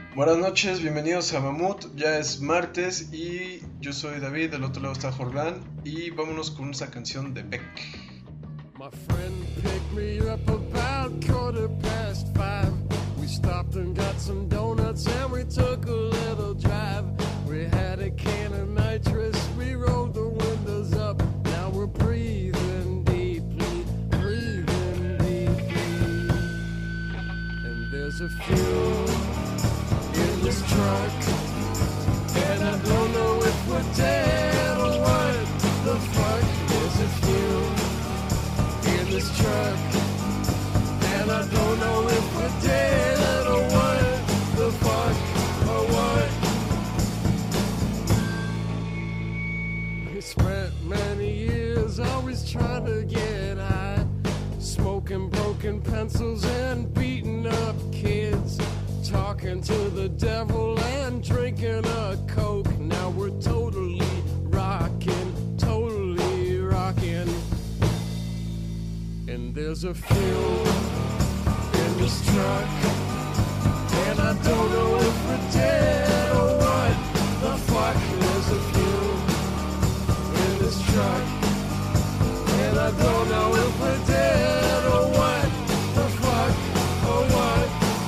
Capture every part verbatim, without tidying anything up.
Buenas noches, bienvenidos a Mamut. Ya es martes y yo soy David, del otro lado está Jordan y vámonos con esa canción de Beck. My friend picked me up about quarter past five. We stopped and got some donuts and we took a little drive. We had a can of nitrous, we rolled the windows up. Now we're breathing deeply, breathing deeply. And there's a fuel in this truck, and I don't know if we're dead or what the fuck. There's a fuel in this truck, and I don't know if we're dead or what the fuck or what. We spent many years always trying to get high, smoking broken pencils and beating up kids, talking to the devil and drinking a Coke. Now we're totally rocking, totally rocking. And there's a fuel in this truck, and I don't know if we're dead or what the fuck. There's a fuel in this truck, and I don't know if we're dead or what the fuck or what.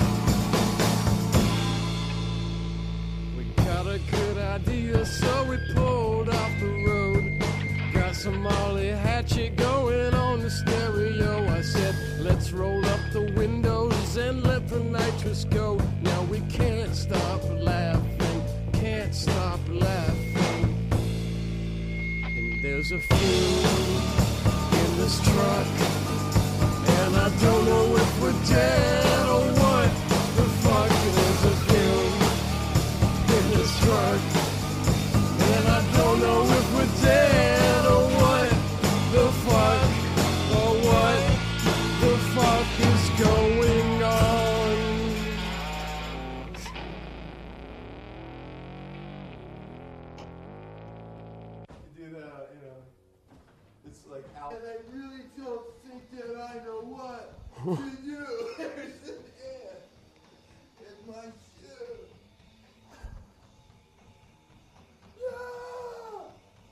We got a good idea, so we pulled off the road. Got some Molly Hatchet going on the stereo. I said, let's roll up the windows and let the nitrous go. Now we can't stop laughing, can't stop laughing. And there's a fuel in this truck, and I don't know if we're dead or what the fuck. There's a fuel in this truck, and I don't know if we're dead or what the fuck or what the fuck is going on. You do that, you know, it's like out. And I really don't think that I know what to do. There's an ant in my shoe. No!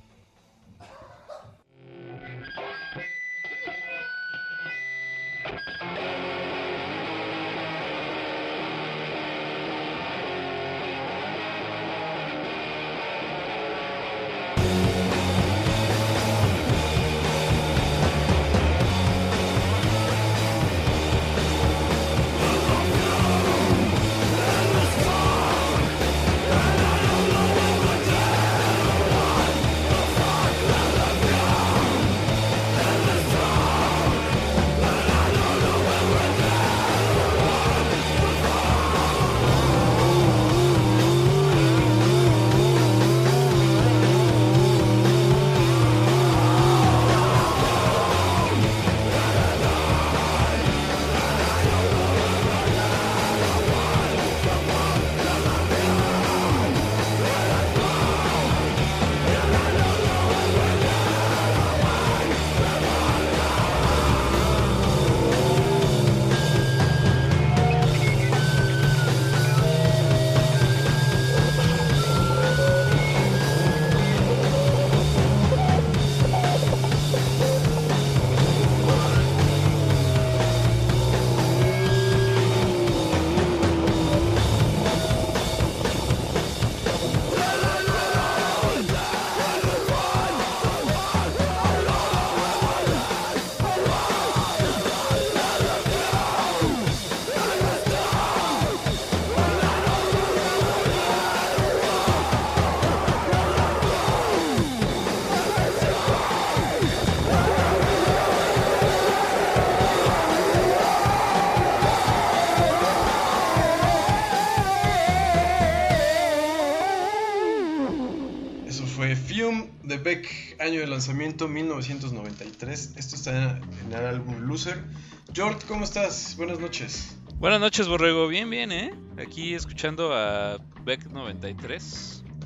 de Beck, año de lanzamiento mil novecientos noventa y tres. Esto está en el álbum Loser. Jord, ¿cómo estás? Buenas noches. Buenas noches, Borrego. Bien, bien, ¿eh? Aquí escuchando a Beck noventa y tres.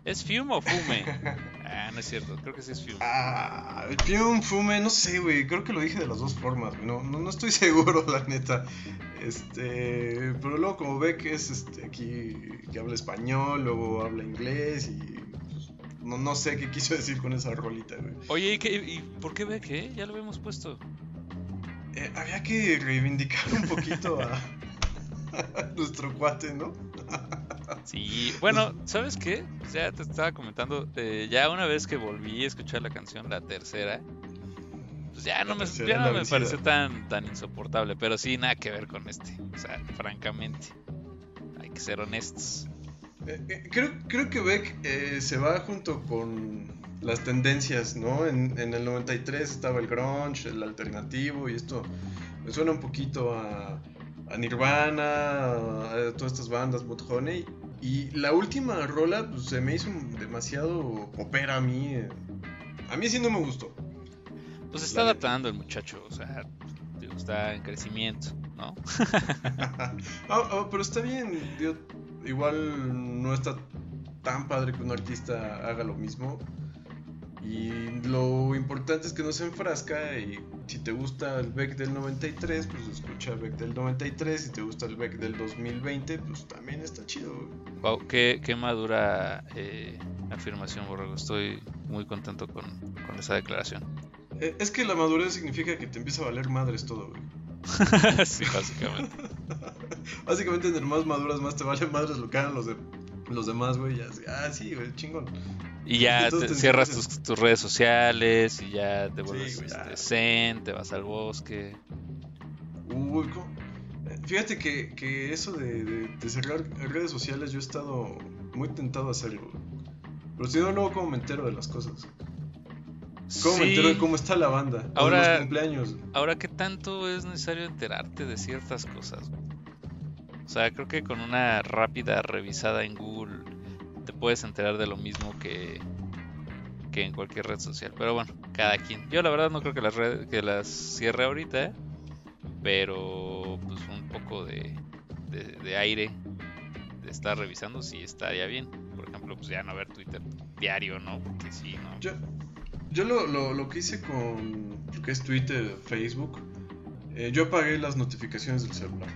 ¿Es Fume o Fume? Ah, no es cierto, creo que sí es Fume. Ah, Fume, Fume, no sé, güey. Creo que lo dije de las dos formas, güey. No, no, no estoy seguro, la neta. Este, pero luego como ve que es este aquí que habla español, luego habla inglés y pues, no, no sé qué quiso decir con esa rolita, güey. Oye, ¿y, qué, ¿y por qué ve que? Ya lo habíamos puesto. Eh, había que reivindicar un poquito a, a nuestro cuate, ¿no? Sí, bueno, ¿sabes qué? Pues ya te estaba comentando, eh, ya una vez que volví a escuchar la canción, la tercera, pues ya no La me, tercera, ya la no me vencida. pareció tan, tan insoportable, pero sí, nada que ver con este, o sea, francamente, hay que ser honestos. Eh, eh, creo, creo que Beck eh, se va junto con las tendencias, ¿no? En, en el noventa y tres estaba el grunge, el alternativo, y esto me suena un poquito a, a Nirvana, a, a todas estas bandas, Mudhoney. Y la última rola pues, se me hizo demasiado popera a mí. eh. A mí sí no me gustó. Pues se está La adaptando el muchacho, o sea, digo, está en crecimiento, ¿no? Ah, ah, pero está bien, digo, igual no está tan padre que un artista haga lo mismo. Y lo importante es que no se enfrasca. Y si te gusta el Beck del noventa y tres, pues escucha el Beck del noventa y tres. Si te gusta el Beck del dos mil veinte, pues también está chido. Wow, qué, qué madura eh, afirmación, Borrego. Estoy muy contento con, con esa declaración. Eh, es que la madurez significa que te empieza a valer madres todo, güey. Sí, básicamente. Básicamente, entre más maduras, más te vale madres lo que hagan los, de, los demás, güey. Ya, ah, sí, güey, chingón. Y ya Entonces te te cierras encierras tus, tus redes sociales y ya te vuelves Sí, güey, ya. este, zen, te vas al bosque. Uy, ¿cómo? Eh, Fíjate que, que eso de, de, de cerrar redes sociales, yo he estado muy tentado a hacerlo, güey. Pero si no, luego cómo me entero de las cosas. ¿Cómo me entero de cómo está la banda? O Ahora- de los cumpleaños. Ahora, ¿qué tanto es necesario enterarte de ciertas cosas, güey? O sea, creo que con una rápida revisada en Google te puedes enterar de lo mismo que, que en cualquier red social. Pero bueno, cada quien. Yo la verdad no creo que las, red- que las cierre ahorita, ¿eh? Pero pues un poco de, de, de aire de estar revisando sí estaría bien. Por ejemplo, pues ya no ver Twitter diario, ¿no? Porque sí, ¿no? Yo, yo lo, lo, lo que hice con lo que es Twitter, Facebook, eh, yo apagué las notificaciones del celular.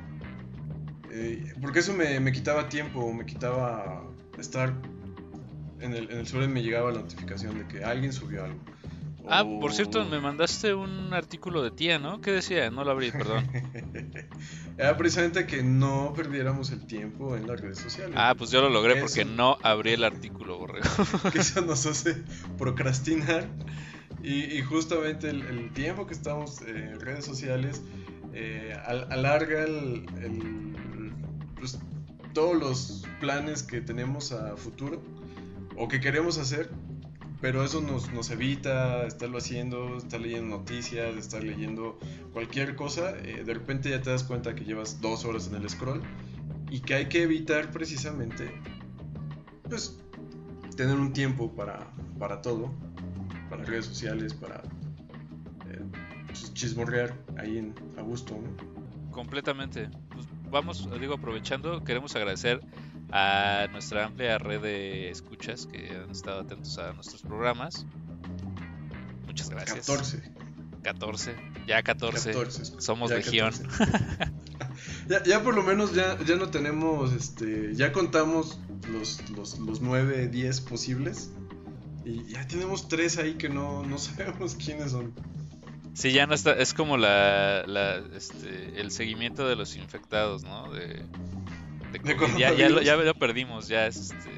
Eh, porque eso me, me quitaba tiempo, me quitaba estar en el, en el celular y me llegaba la notificación de que alguien subió algo. Ah, O- por cierto, me mandaste un artículo de tía, ¿no? ¿Qué decía? No lo abrí, perdón. Era precisamente que no perdiéramos el tiempo en las redes sociales. Ah, pues yo lo logré porque Eso. no abrí el artículo, Borrego. Que eso nos hace procrastinar. Y, y justamente el, el tiempo que estamos en redes sociales eh, al- alarga el, el- pues, todos los planes que tenemos a futuro o que queremos hacer, pero eso nos, nos evita estarlo haciendo, estar leyendo noticias, estar leyendo cualquier cosa. Eh, de repente ya te das cuenta que llevas dos horas en el scroll y que hay que evitar precisamente pues tener un tiempo para, para todo, para redes sociales, para eh, pues, chismorrear ahí en, a gusto, ¿no? Completamente. Pues vamos, digo, aprovechando, queremos agradecer a nuestra amplia red de escuchas que han estado atentos a nuestros programas. Muchas gracias. catorce. catorce. Ya catorce. catorce, Somos ya legión. catorce. ya, ya por lo menos ya, ya no tenemos, este, ya contamos los, los, los nueve, diez posibles. Y ya tenemos tres ahí que no, no sabemos quiénes son. Sí, ya no está, es como la, la este, el seguimiento de los infectados, ¿no? De, de De COVID. ya, ya, lo, coronavirus. ya lo perdimos, ya es este,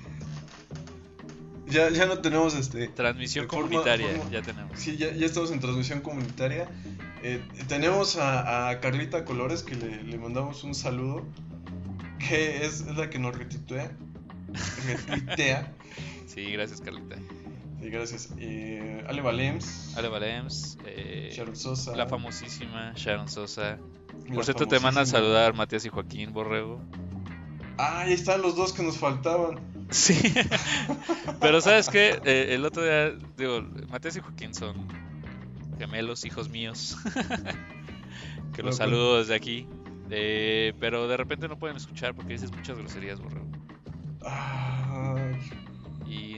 Ya, ya no tenemos este. transmisión de forma- comunitaria, forma- ya tenemos. Sí, ya, ya estamos en transmisión comunitaria. Eh, tenemos a, a Carlita Colores, que le, le mandamos un saludo, que es, es la que nos retuitea. Retuitea. Sí, gracias, Carlita. Sí, gracias. Eh, Ale Valems, Ale Valems, eh, Sharon Sosa. la famosísima Sharon Sosa. la Por cierto, te mandan a famosísima- saludar Matías y Joaquín Borrego. Ah, ahí están los dos que nos faltaban. Sí, pero ¿sabes qué? Eh, el otro día, digo, Matías y Joaquín son gemelos, hijos míos, que los Claro. saludo desde aquí, eh, pero de repente no pueden escuchar porque dices muchas groserías, Borrego. Ay, Y...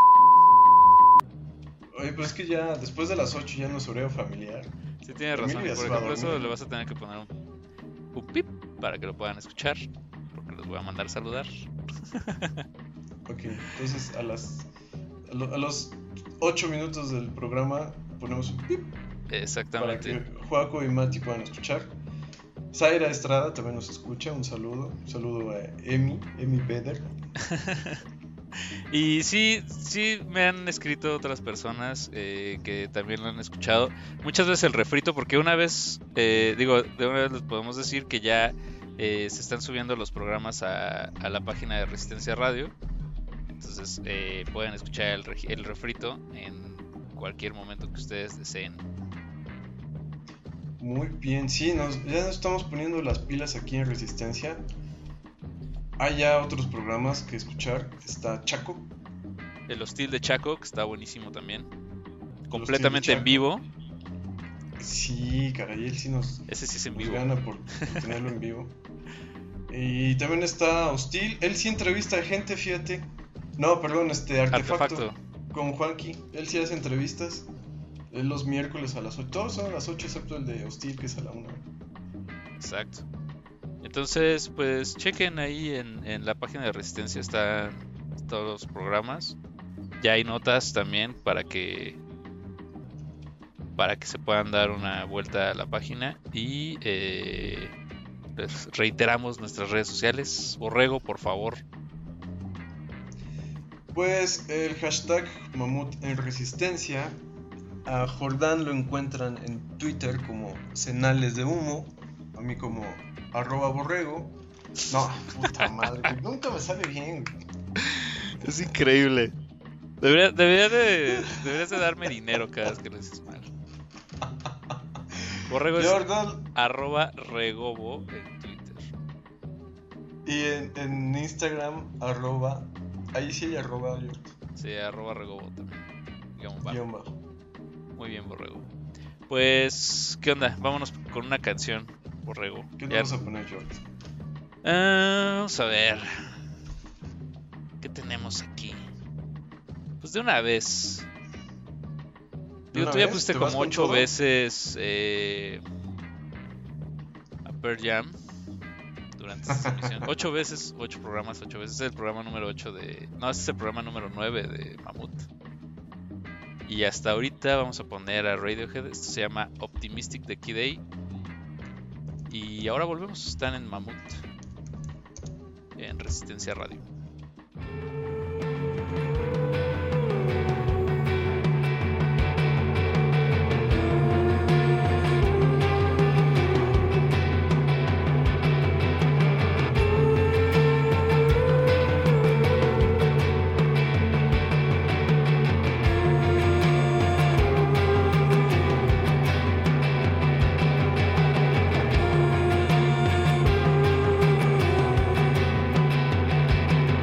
Oye, pues es que ya después de las ocho ya no es horario familiar. Sí, tienes razón. Emilio ya Por se va a ejemplo, eso dormir. le vas a tener que poner un, un pip para que lo puedan escuchar. Porque los voy a mandar saludar. Ok, entonces a las a, lo- a los ocho minutos del programa ponemos un pip para Exactamente. que Joaco y Mati puedan escuchar. Zaira Estrada también nos escucha, un saludo. Un saludo a Emi, Emi Beder. Y sí, sí me han escrito otras personas eh, que también lo han escuchado. Muchas veces el refrito, porque una vez, eh, digo, de una vez les podemos decir que ya eh, se están subiendo los programas a, a la página de Resistencia Radio. Entonces eh, pueden escuchar el, regi- el refrito en cualquier momento que ustedes deseen. Muy bien, sí, nos, ya nos estamos poniendo las pilas aquí en Resistencia. Hay ya otros programas que escuchar. Está Chaco. El Hostil de Chaco, que está buenísimo también. Hostil de Completamente en Chaco. vivo. Sí, caray, él sí nos, Ese sí es en nos vivo. gana por, por tenerlo en vivo. Y también está Hostil. Él sí entrevista a gente, fíjate. No, perdón, este Artefacto. Artefacto. Con Juanqui. Él sí hace entrevistas. Él los miércoles a las ocho. Todos son a las ocho excepto el de Hostil, que es a la una. Exacto. Entonces, pues chequen ahí en, en la página de Resistencia, están todos los programas. Ya hay notas también para que para que se puedan dar una vuelta a la página. Y eh, les reiteramos nuestras redes sociales. Borrego, por favor. Pues el hashtag Mamut en Resistencia. A Jordán lo encuentran en Twitter como Cenales de Humo. A mí como arroba borrego. No, puta madre, güey, nunca me sale bien. Güey. Es increíble. Debería, debería de, deberías de darme dinero cada vez que lo dices mal. Borrego es Jordán. arroba regobo en Twitter. Y en, en Instagram, arroba. Ahí sí hay arroba, yo. Sí, arroba regobo también. Digamos, va. Guión bajo. Muy bien, Borrego. Pues, ¿qué onda? Vámonos con una canción, Borrego. ¿Qué Ya- te vas a poner, George? Ah, vamos a ver. ¿Qué tenemos aquí? Pues de una vez. ¿De Digo, una tú ya vez? pusiste ¿Te vas como con ocho todo? veces eh, a Pearl Jam durante esta emisión. Ocho veces, ocho programas, ocho veces. Este es el programa número ocho de... No, este es el programa número nueve de Mamut. Y hasta ahorita vamos a poner a Radiohead. Esto se llama Optimistic de Kid A. Y ahora volvemos. Están en Mamut. En Resistencia Radio. Thank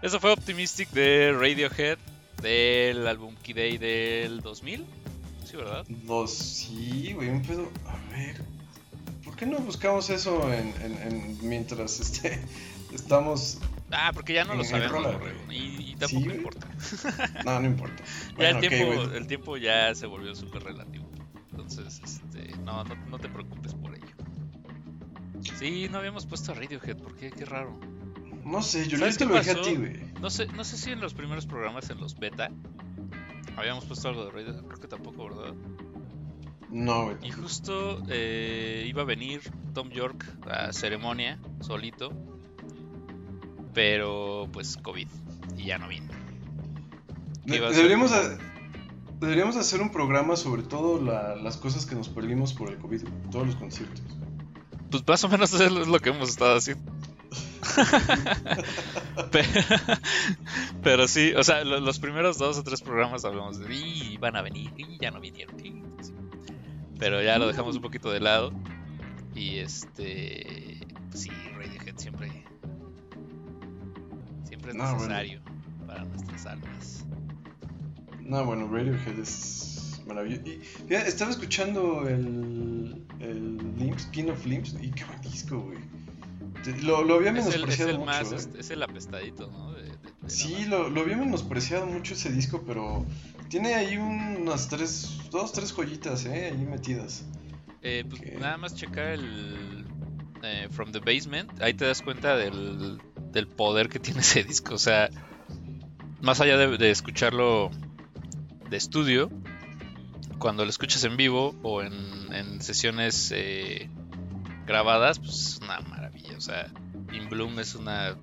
Eso fue Optimistic de Radiohead del álbum Key Day del dos mil. Sí, ¿verdad? Dos, sí, güey, un pedo. A ver, ¿por qué no buscamos eso en, en, en mientras este, estamos... Ah, porque ya no en, lo en sabemos, rola, Borrego, güey. y, y tampoco ¿Sí, güey? importa. No, no importa. Ya Bueno, el ok, tiempo, güey. el tiempo ya se volvió súper relativo. Entonces, este, no, no, no te preocupes por ello. Sí, no habíamos puesto a Radiohead, ¿por qué? Qué raro. No sé, yo ¿Sabes te qué lo dejé a pasó? ti, güey. No sé, no sé si en los primeros programas, en los beta, habíamos puesto algo de Radiohead, creo que tampoco, ¿verdad? No, güey. Y justo eh, iba a venir Tom York a ceremonia, solito, pero pues COVID, y ya no vino. De- Iba a ser deberíamos, como- a- deberíamos hacer un programa sobre todo la- las cosas que nos perdimos por el COVID, güey, todos los conciertos. Pues más o menos eso es lo que hemos estado haciendo. pero, pero sí, o sea, lo- los primeros dos o tres programas hablamos de y van a venir y ya no vinieron. Y, sí. Pero ya lo dejamos un poquito de lado. Y este, pues sí, Radiohead siempre, siempre es No, bueno. necesario para nuestras almas. No, bueno, Radiohead es maravilloso. Y fíjate, estaba escuchando el, el Limbs, King of Limbs, y qué buen disco, güey. Te- Lo, lo había Es el, es menospreciado el mucho, más, ¿eh? este, es el apestadito, ¿no? De, de- de la Sí, banda. lo, lo había menospreciado mucho ese disco, pero tiene ahí unas tres, dos, tres joyitas, ¿eh? Ahí metidas. Eh, pues Ok. nada más checar el eh, From the Basement, ahí te das cuenta del, del poder que tiene ese disco. O sea, más allá de, de escucharlo de estudio, cuando lo escuchas en vivo o en, en sesiones eh, grabadas, pues es una maravilla. O sea, In Bloom es una...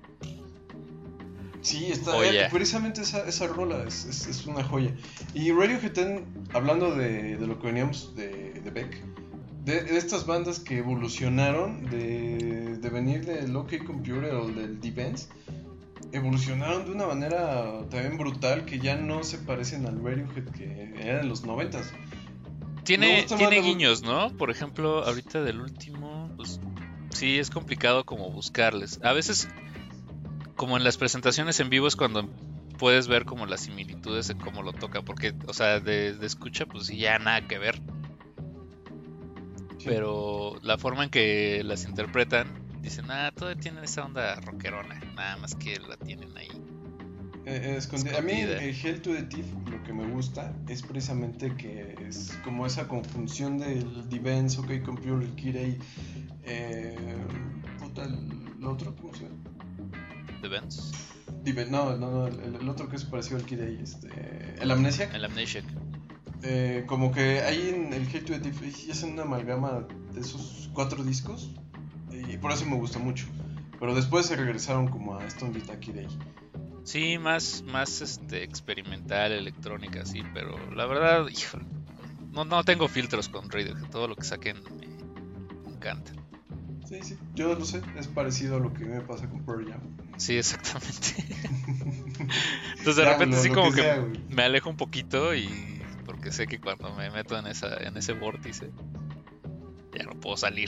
Sí, está, Joya. eh, precisamente esa, esa rola es, es, es una joya. Y Radiohead, ten- hablando de, de lo que veníamos de, de Beck, de, de estas bandas que evolucionaron de, de venir del OK Computer o del Defense, evolucionaron de una manera también brutal que ya no se parecen al Radiohead que era en los noventas. Me Tiene, gusta tiene más la- guiños, ¿no? Por ejemplo, ahorita del último, pues sí es complicado como buscarles. A veces, como en las presentaciones en vivo es cuando puedes ver como las similitudes en cómo lo toca, porque, o sea, de, de escucha, pues sí, ya nada que ver. Sí. Pero la forma en que las interpretan, dicen, ah, todavía tienen esa onda rockerona, nada más que la tienen ahí. Eh, eh, escondi- A mí el, Escondida. el Hell to the Thief lo que me gusta es precisamente que es como esa conjunción del Defense, OK Computer, el Kirei, eh, puta, el, el otro, ¿cómo se llama? The Vents, Diven- no, no, no, el, el otro que es parecido al Kirei, este, el Amnesiac. el Amnesiac. Eh, como que ahí en el Hell to the Thief hacen una amalgama de esos cuatro discos y por eso me gusta mucho. Pero después se regresaron como a Stone Guitar Kirei. Sí, más, más este, experimental, electrónica, sí, pero la verdad, híjole, no, no tengo filtros con Radiohead, todo lo que saquen me, me encanta. Sí, sí, yo lo sé, es parecido a lo que me pasa con Pearl Jam. Sí, exactamente. Entonces de Ya, repente lo- sí lo como que que sea, güey. me alejo un poquito y porque sé que cuando me meto en esa, en ese vórtice ya no puedo salir.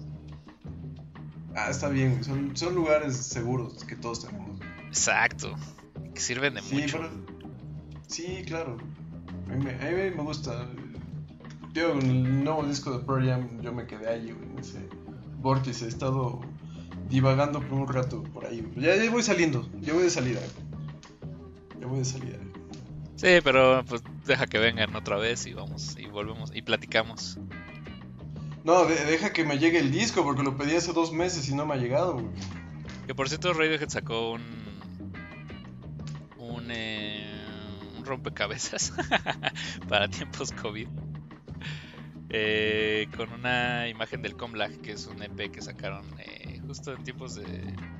Ah, está bien, güey, son, son lugares seguros que todos tenemos. Exacto, que sirven de Sí, mucho. pero- sí, claro. A mí, me, a mí me gusta. Yo con el nuevo disco de Pearl Jam yo me quedé ahí, güey, en ese vórtice. He estado divagando por un rato por ahí, güey. Ya, ya voy saliendo, ya voy de salida. Ya voy de salida. Sí, pero pues deja que vengan otra vez y vamos y volvemos y platicamos. No, de- deja que me llegue el disco porque lo pedí hace dos meses y no me ha llegado, güey. Que por cierto Radiohead sacó un un, eh, un rompecabezas para tiempos COVID eh, con una imagen del Comlag, que es un E P que sacaron eh, justo en tiempos de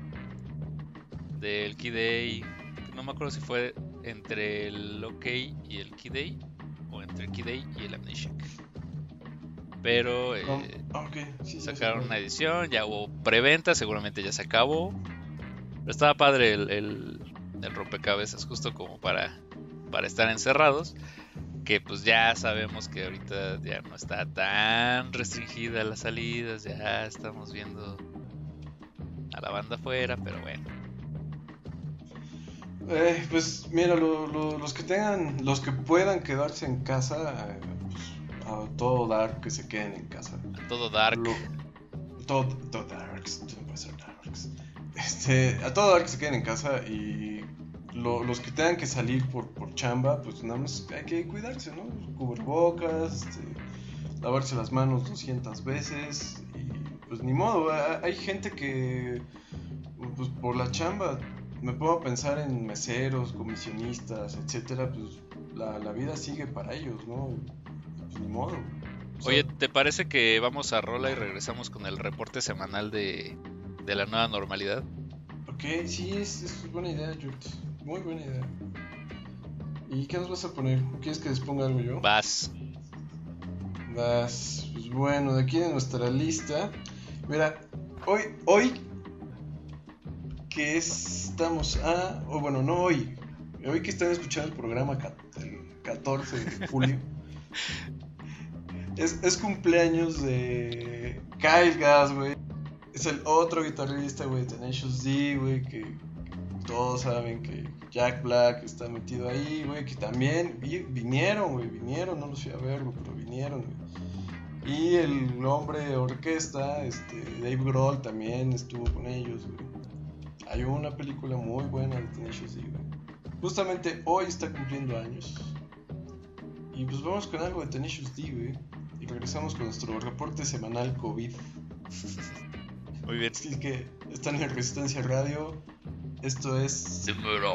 del Key Day. No me acuerdo si fue entre el OK y el Key Day o entre el Key Day y el Amnesiac, pero eh, Com- ah, ok, sí, sí, sacaron sí, una edición, ya hubo preventa, seguramente ya se acabó. Pero estaba padre el, el, el rompecabezas, justo como para, para estar encerrados. Que pues ya sabemos que ahorita ya no está tan restringida las salidas, ya estamos viendo a la banda afuera, pero bueno. Eh, pues mira, lo, lo, los que tengan, los que puedan quedarse en casa, eh, pues, a todo dar que se queden en casa. A todo dark. Lo, todo, todo darks, todo puede ser darks. Este, a todo dar que se queden en casa y lo, los que tengan que salir por, por chamba, pues nada más hay que cuidarse, ¿no? Cubrebocas, este, lavarse las manos doscientas veces y pues ni modo. Hay gente que pues por la chamba, me puedo pensar en meseros, comisionistas, etcétera, pues la, la vida sigue para ellos, ¿no? Pues ni modo. O sea, Oye, ¿te parece que vamos a rola y regresamos con el reporte semanal de, de la nueva normalidad? ok, sí, es, es buena idea, Jurt. Muy buena idea. ¿Y qué nos vas a poner? ¿Quieres que les ponga algo yo? Vas. Vas, pues bueno, de aquí de nuestra lista. Mira, hoy, hoy que estamos a, o bueno, no hoy, hoy que están escuchando el programa ca- el catorce de julio, es, es cumpleaños de Kyle Gass, güey. Es el otro guitarrista, güey, de Tenacious D, güey, que todos saben que Jack Black está metido ahí, güey, que también vi- vinieron, güey, vinieron, no los fui a ver, güey, pero vinieron, güey. Y el hombre de orquesta, este, Dave Grohl, también estuvo con ellos, güey. Hay una película muy buena de Tenacious D, güey. Justamente hoy está cumpliendo años. Y pues vamos con algo de Tenacious D, güey. Y regresamos con nuestro reporte semanal COVID. Muy bien. Así que están en Resistencia Radio. Esto es...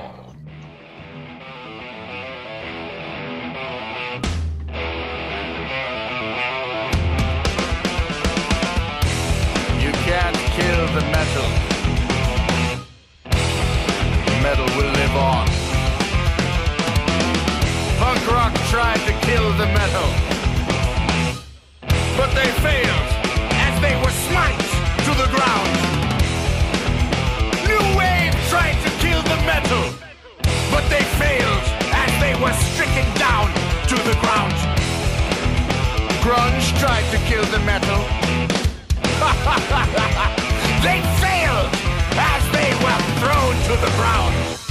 You can't kill the metal. Metal will live on. Punk rock tried to kill the metal, but they failed as they were smite to the ground. New wave tried to kill the metal, but they failed as they were stricken down to the ground. Grunge tried to kill the metal. They failed as they were thrown to the ground.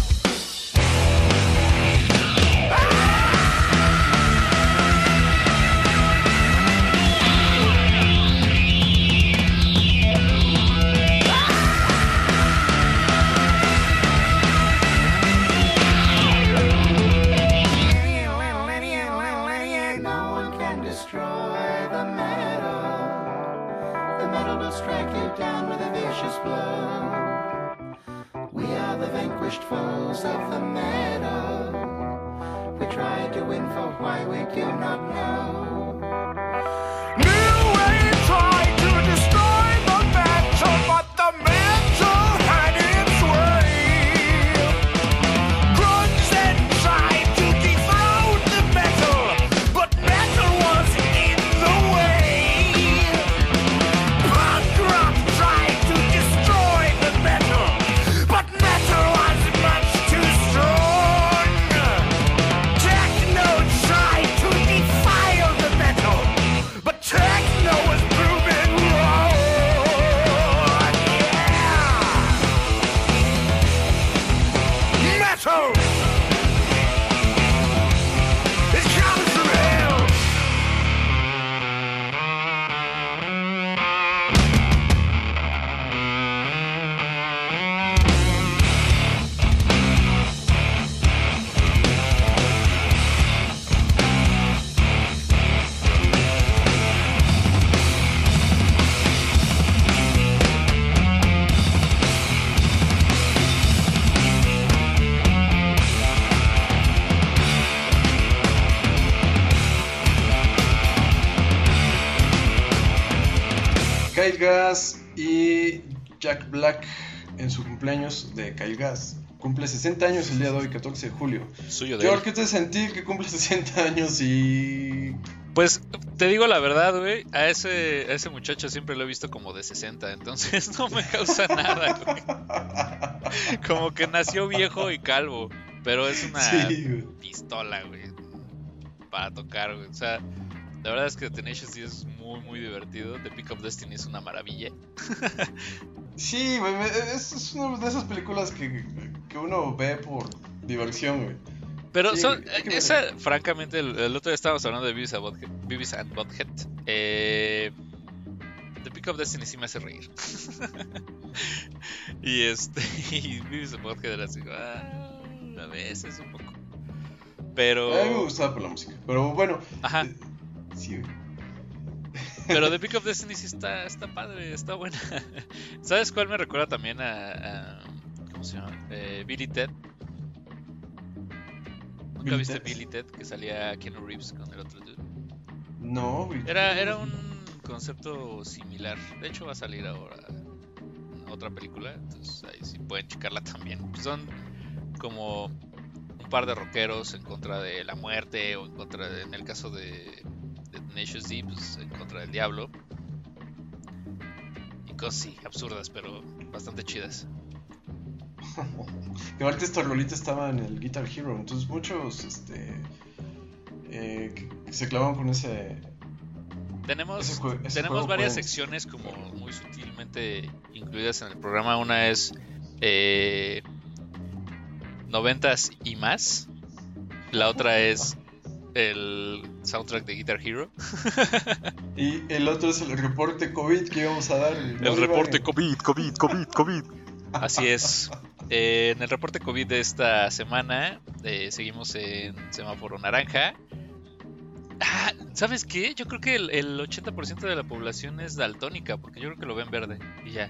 No one can destroy the metal. The metal will strike you down with a vicious blow. We are the vanquished foes of the metal. We tried to win for why we do not know. New wave tried to destroy the metal, but the metal had its way. Grunge then tried to dethrone the metal, but metal was in the way. Punk rock tried to destroy the metal, but metal was much too strong. Techno tried to defile the metal, but techno was proven wrong. Yeah! Metal! It comes from hell! Kyle Gass y Jack Black en su cumpleaños de Kyle Gass. Cumple sesenta años el día de hoy, catorce de julio. Suyo de él. George, ¿qué te sentir que cumple sesenta años y... Pues te digo la verdad, güey, a ese, a ese muchacho siempre lo he visto como de sesenta, entonces no me causa nada, güey. Como que nació viejo y calvo, pero es una Sí, güey. pistola, güey, para tocar, güey. O sea, la verdad es que Tenacious D es muy, muy divertido. The Pick of Destiny es una maravilla. Sí, güey, me- es, es una de esas películas que que uno ve por diversión, güey. Pero Sí, son, güey, hay que esa, ver. francamente, el, el otro día estábamos hablando de Beavis and Butthead. Beavis and Butthead. Eh, The Pick of Destiny sí me hace reír. y este, y Beavis and Butthead era así, ah, a veces un poco. Pero. A mí me gustaba por la música. Pero bueno. Ajá. eh, sí, güey. Pero The Pick of Destiny sí está, está padre, está buena. ¿Sabes cuál me recuerda también a, a ¿cómo se llama? Eh, Billy Ted. ¿Nunca Billy viste Ted. Billy Ted? Que salía Keanu Reeves con el otro dude. No, güey. Era, era un concepto similar. De hecho va a salir ahora otra película. Entonces ahí sí pueden checarla también. Son como un par de rockeros en contra de la muerte. O en contra de, en el caso de Tenacious D, pues en contra del diablo. Y cosas sí, absurdas, pero bastante chidas. Y ahorita esta rolita estaba en el Guitar Hero. Entonces muchos este eh, que, que se clavan con ese. Tenemos, Ese jue- ese tenemos juego varias pueden- secciones como muy sutilmente incluidas en el programa. Una es eh, noventas y más. La otra es el soundtrack de Guitar Hero. Y el otro es el reporte COVID que íbamos a dar. güey. No El reporte divaguen. COVID, COVID, COVID, COVID. Así es. Eh, en el reporte COVID de esta semana eh, seguimos en semáforo naranja. Ah, ¿sabes qué? Yo creo que el, el ochenta por ciento de la población es daltónica, porque yo creo que lo ven verde y ya.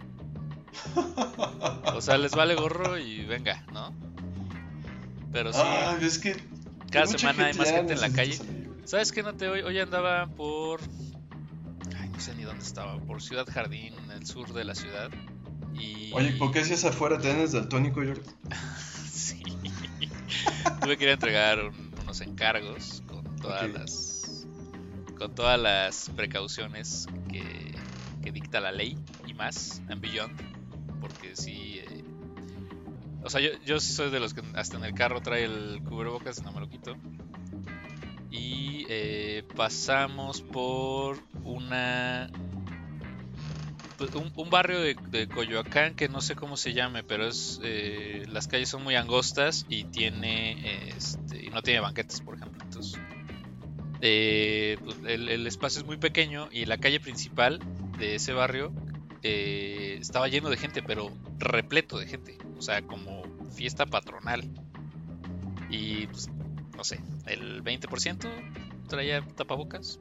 O sea, les vale gorro y venga, ¿no? Pero sí, Ah, es que cada mucha semana hay más ya gente en la necesita calle. salir, güey. ¿Sabes qué noté hoy? Hoy andaba por... Ay, no sé ni dónde estaba. Por Ciudad Jardín, en el sur de la ciudad. Y... Oye, ¿por qué si es afuera tienes daltónico, Jordi? Sí. Tuve que ir a entregar un- unos encargos con todas Ok. las con todas las precauciones que, que dicta la ley y más, and beyond, porque sí, eh, o sea, yo, yo sí soy de los que hasta en el carro trae el cubrebocas y no me lo quito. Y eh, pasamos por una pues, un, un barrio de, de Coyoacán que no sé cómo se llame, pero es eh, las calles son muy angostas y tiene eh, este, y no tiene banquetas, por ejemplo. Entonces, eh, pues, el, el espacio es muy pequeño y la calle principal de ese barrio eh, estaba lleno de gente, pero repleto de gente, o sea, como fiesta patronal. Y pues, no sé, el veinte por ciento traía tapabocas.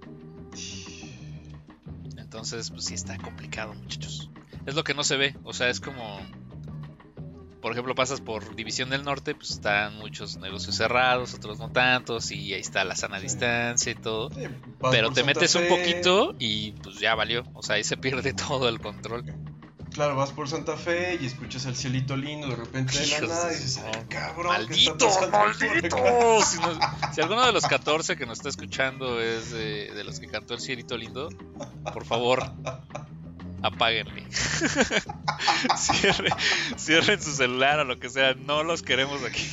Entonces, pues sí está complicado, muchachos. Es lo que no se ve, o sea, es como... Por ejemplo, pasas por División del Norte, pues están muchos negocios cerrados, otros no tantos, y ahí está la sana Sí. distancia y todo. Sí, vas Pero por te Santa metes un Fe. poquito y pues ya valió, o sea, ahí se pierde todo el control. Claro, vas por Santa Fe y escuchas el cielito lindo de repente de la Hijos nada de y dices, su- ay, cabrón, ¿qué está ¡Maldito, pasando por acá?" maldito! Si, no- si alguno de los catorce que nos está escuchando es de, de los que cantó el cielito lindo, por favor, apáguenle. Cierre, cierren su celular o lo que sea, no los queremos aquí.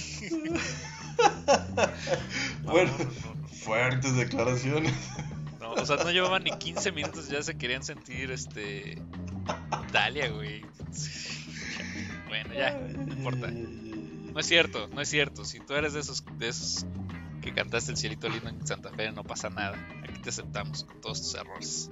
Bueno, No, no, no. fuertes declaraciones. No, o sea, no llevaban ni quince minutos, ya se querían sentir este Italia, güey. Bueno, ya, no importa. No es cierto, no es cierto. Si tú eres de esos, de esos que cantaste el cielito lindo en Santa Fe, no pasa nada. Aquí te aceptamos con todos tus errores.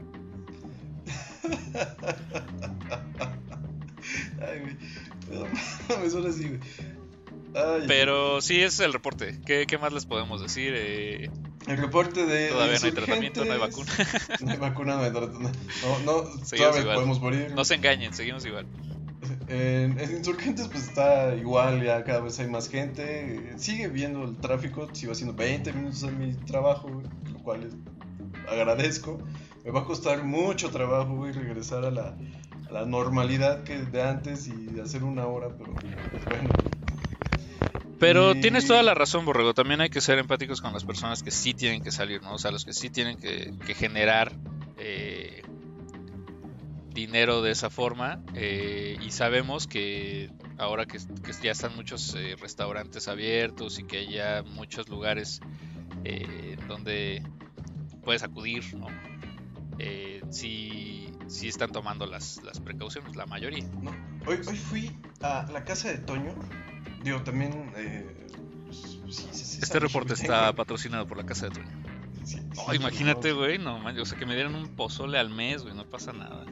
Ay, güey. No, me suena así, güey. Ay, Pero sí, ese es el reporte. ¿Qué, qué más les podemos decir? Eh, el reporte de. todavía no hay insurgentes. tratamiento, no hay vacuna. No hay vacuna, no hay tratamiento. No, no, Seguimos todavía igual. podemos morir. No se engañen, seguimos igual. En, en Insurgentes pues está igual, ya cada vez hay más gente. Sigue viendo el tráfico, sigo haciendo veinte minutos en mi trabajo, güey, lo cual es- agradezco. Me va a costar mucho trabajo, güey, regresar a la, a la normalidad que de antes y hacer una hora, pero pues, bueno. Pero Y- tienes toda la razón, Borrego. También hay que ser empáticos con las personas que sí tienen que salir, ¿no? O sea, los que sí tienen que, que generar eh, dinero de esa forma. eh, y sabemos que ahora que, que ya están muchos eh, restaurantes abiertos y que hay ya muchos lugares eh, donde puedes acudir, ¿no? Eh, sí, sí están tomando las, las precauciones, la mayoría. No, hoy, hoy fui a la casa de Toño Digo, también... Eh, pues, sí, sí, sí, Este sabe reporte bien, está güey. patrocinado por la Casa de Toño. Sí, sí, Oh, por imagínate, favor. güey, no manches, o sea, que me dieran un pozole al mes, güey, no pasa nada.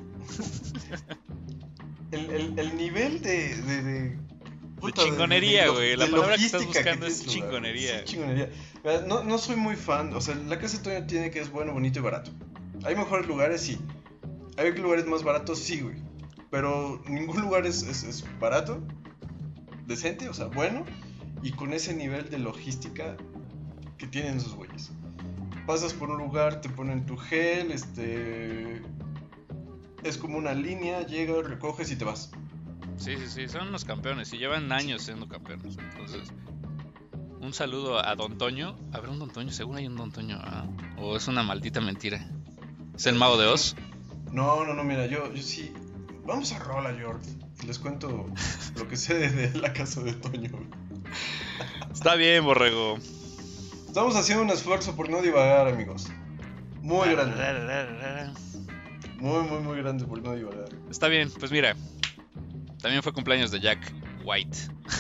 El, el, el nivel de... de, de... De chingonería, lo- güey, la de palabra que estás logística buscando tiene es este lugar, güey. chingonería. Sí, chingonería. Mira, No, no soy muy fan, o sea, la Casa de Toño tiene que es bueno, bonito y barato. Hay mejores lugares, sí. Hay lugares más baratos, sí, güey. Pero ningún lugar es, es, es barato, decente, o sea, bueno, y con ese nivel de logística que tienen esos güeyes. Pasas por un lugar, te ponen tu gel, este... es como una línea, llegas, recoges y te vas. Sí, sí, sí, son unos campeones y llevan años siendo campeones. Entonces, un saludo a Don Toño. ¿Habrá un Don Toño? Seguro hay un Don Toño, ¿ah? ¿O es una maldita mentira? ¿Es el mago de Oz? No, no, no, mira, yo, yo sí... Vamos a Rola, George. Y les cuento lo que sé de la Casa de Toño. Está bien, borrego. Estamos haciendo un esfuerzo por no divagar, amigos. Muy grande. Muy, muy, muy grande por no divagar. Está bien, pues mira. También fue cumpleaños de Jack White.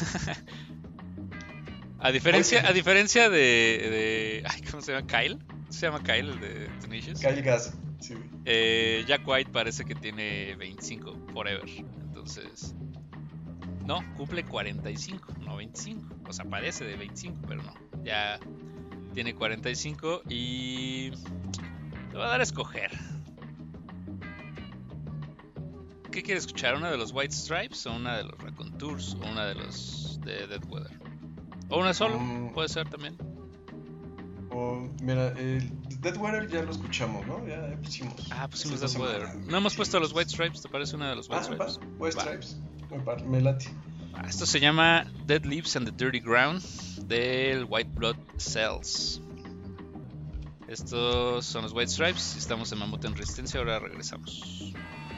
a diferencia, a diferencia de, de. Ay, ¿cómo se llama? Kyle. ¿Se llama Kyle el de Tenacious? Kyle Gass, sí, güey. Eh, Jack White parece que tiene veinticinco, forever. Entonces. No, cumple cuarenta y cinco, no veinticinco. O sea, parece de veinticinco, pero no. Ya tiene cuarenta y cinco y. Te va a dar a escoger. ¿Qué quieres escuchar? ¿Una de los White Stripes o una de los Raconteurs o una de los de Dead Weather? O una solo, Mm. puede ser también. O, mira, el Dead Weather ya lo escuchamos, ¿no? Ya, ya pusimos. Ah, pusimos Hace Dead dos Weather. semanas. No hemos Sí, puesto a los sí, White sí. Stripes, ¿te parece una de los White Ah, va, Stripes? White Va. Stripes. Me, par- me late. Ah, esto se llama Dead Leaves and the Dirty Ground del White Blood Cells. Estos son los White Stripes. Estamos en Mamut en Resistencia. Ahora regresamos.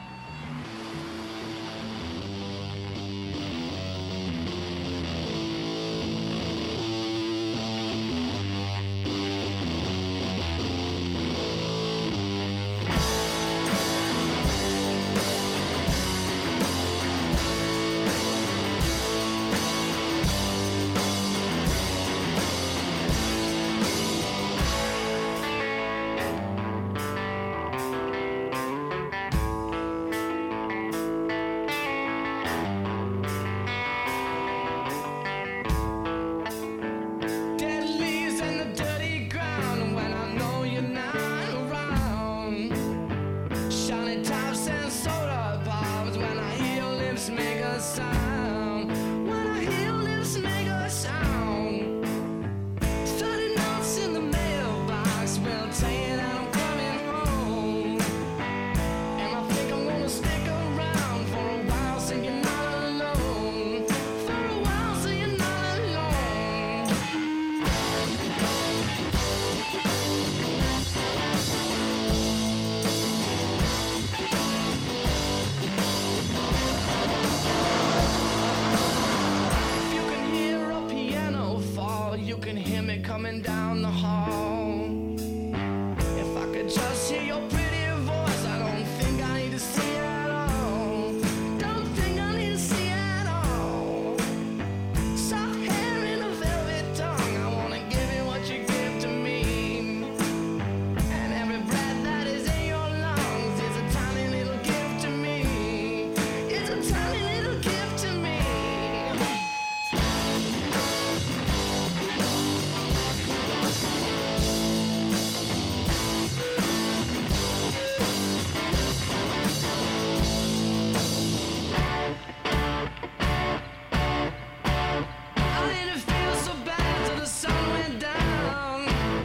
Dead leaves in the dirty ground when I know you're not around. Shiny tops and soda pops when I hear your lips make a sound. When I hear your lips make a sound. Thirty notes in the mailbox will tell you that I'm coming home. And I think I'm gonna stick around for a while so you're not alone. For a while so you're not alone. If you can hear a piano fall, you can hear me coming down the hall. If I could just hear your pretty voice, I don't think I need to see at all. Don't think I need to see at all. Soft hair and a velvet tongue, I wanna give you what you give to me. And every breath that is in your lungs is a tiny little gift to me. It's a tiny little gift to me. I didn't feel so bad till the sun went down.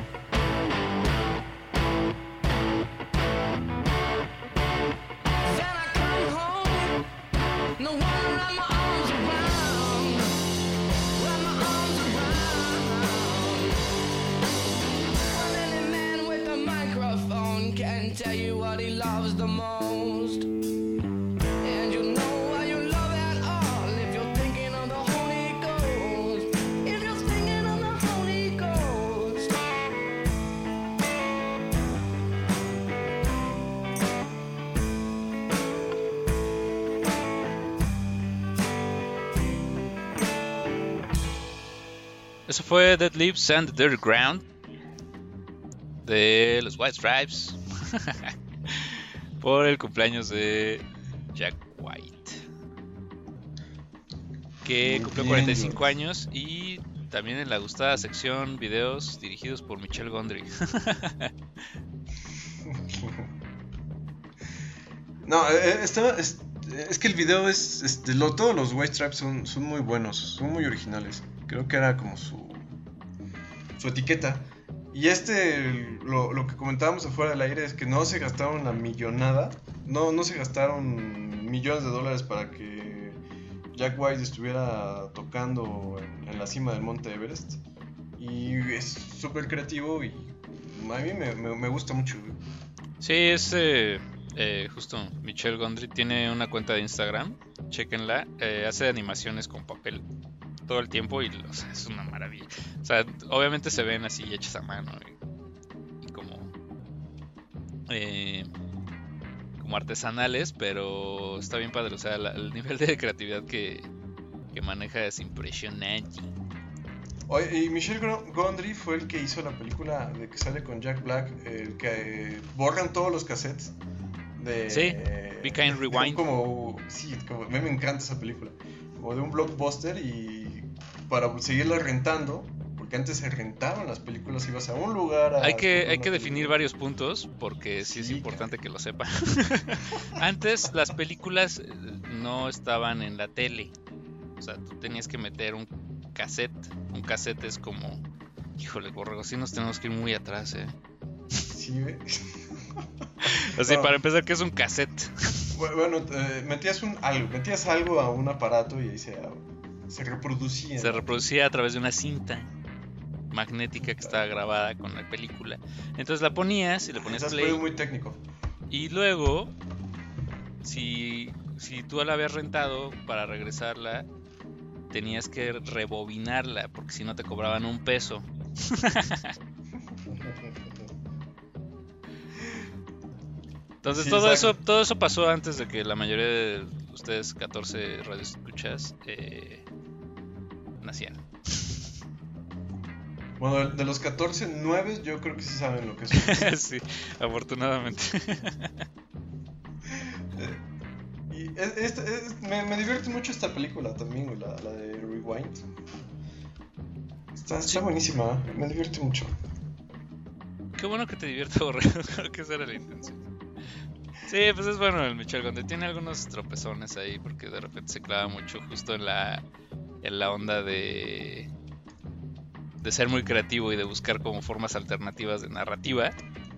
Then I come home, no one to wrap my arms around, wrap my arms around. Well, any man with a microphone can tell you what he loves the most. And you know why you love at all if you're thinking of the Holy Ghost. If you're thinking of the Holy Ghost. Eso fue Dead Lips and the Dirty Ground de los White Stripes por el cumpleaños de Jack White, que Muy cumplió bien, cuarenta y cinco George. años, y también en la gustada sección videos dirigidos por Michel Gondry. No, eh, estaba, es, es que el video es, este, lo, todos los White Stripes son, son muy buenos, son muy originales. Creo que era como su, su etiqueta. Y este, lo, lo que comentábamos afuera del aire es que no se gastaron la millonada, no, no se gastaron millones de dólares para que Jack White estuviera tocando en, en la cima del Monte Everest. Y es súper creativo y a mí me, me, me gusta mucho. Sí, es eh, eh, justo Michel Gondry tiene una cuenta de Instagram, chéquenla, eh, hace animaciones con papel todo el tiempo y, o sea, es una maravilla. O sea, obviamente se ven así hechas a mano y, y como eh, como artesanales, pero está bien padre. O sea, la, el nivel de creatividad que, que maneja es impresionante. Oye, y Michel Gro- Gondry fue el que hizo la película de que sale con Jack Black, el que eh, borran todos los cassettes de... Sí, Be Kind de un Rewind. Como, sí, como, a mí me encanta esa película. Como de un blockbuster y para seguirla rentando, porque antes se rentaban las películas, ibas a un lugar a... Hay que, comprar hay una que definir película. varios puntos porque sí es Sí, importante que lo sepan. Antes las películas eh, no estaban en la tele. O sea, tú tenías que meter un cassette. Un cassette es como... Híjole, Borrego, sí nos tenemos que ir muy atrás, eh. Sí, ¿ve? Así, No. para empezar, ¿qué es un cassette? Bueno, eh, metías un algo, metías algo a un aparato y ahí se, se reproducía. Se reproducía a través de una cinta magnética que estaba grabada con la película. Entonces la ponías y le ponías Estás play. muy técnico. Y luego, si, si tú la habías rentado, para regresarla, tenías que rebobinarla, porque si no te cobraban un peso. Entonces Sí, todo exacto. eso todo eso pasó antes de que la mayoría de ustedes, catorce radioescuchas, eh, nacieran. Bueno, de- de los catorce, nueve yo creo que sí saben lo que es. Sí, afortunadamente. Y es- es- es- me, me divierte mucho esta película también, güey, la, la de Rewind. Está, está Sí. buenísima, ¿eh? Me divierte mucho. Qué bueno que te divierta, Borrego. Creo que esa era la intención. Sí, pues es bueno el Michel Gondry. Tiene algunos tropezones ahí porque de repente se clava mucho justo en la en la onda de de ser muy creativo y de buscar como formas alternativas de narrativa.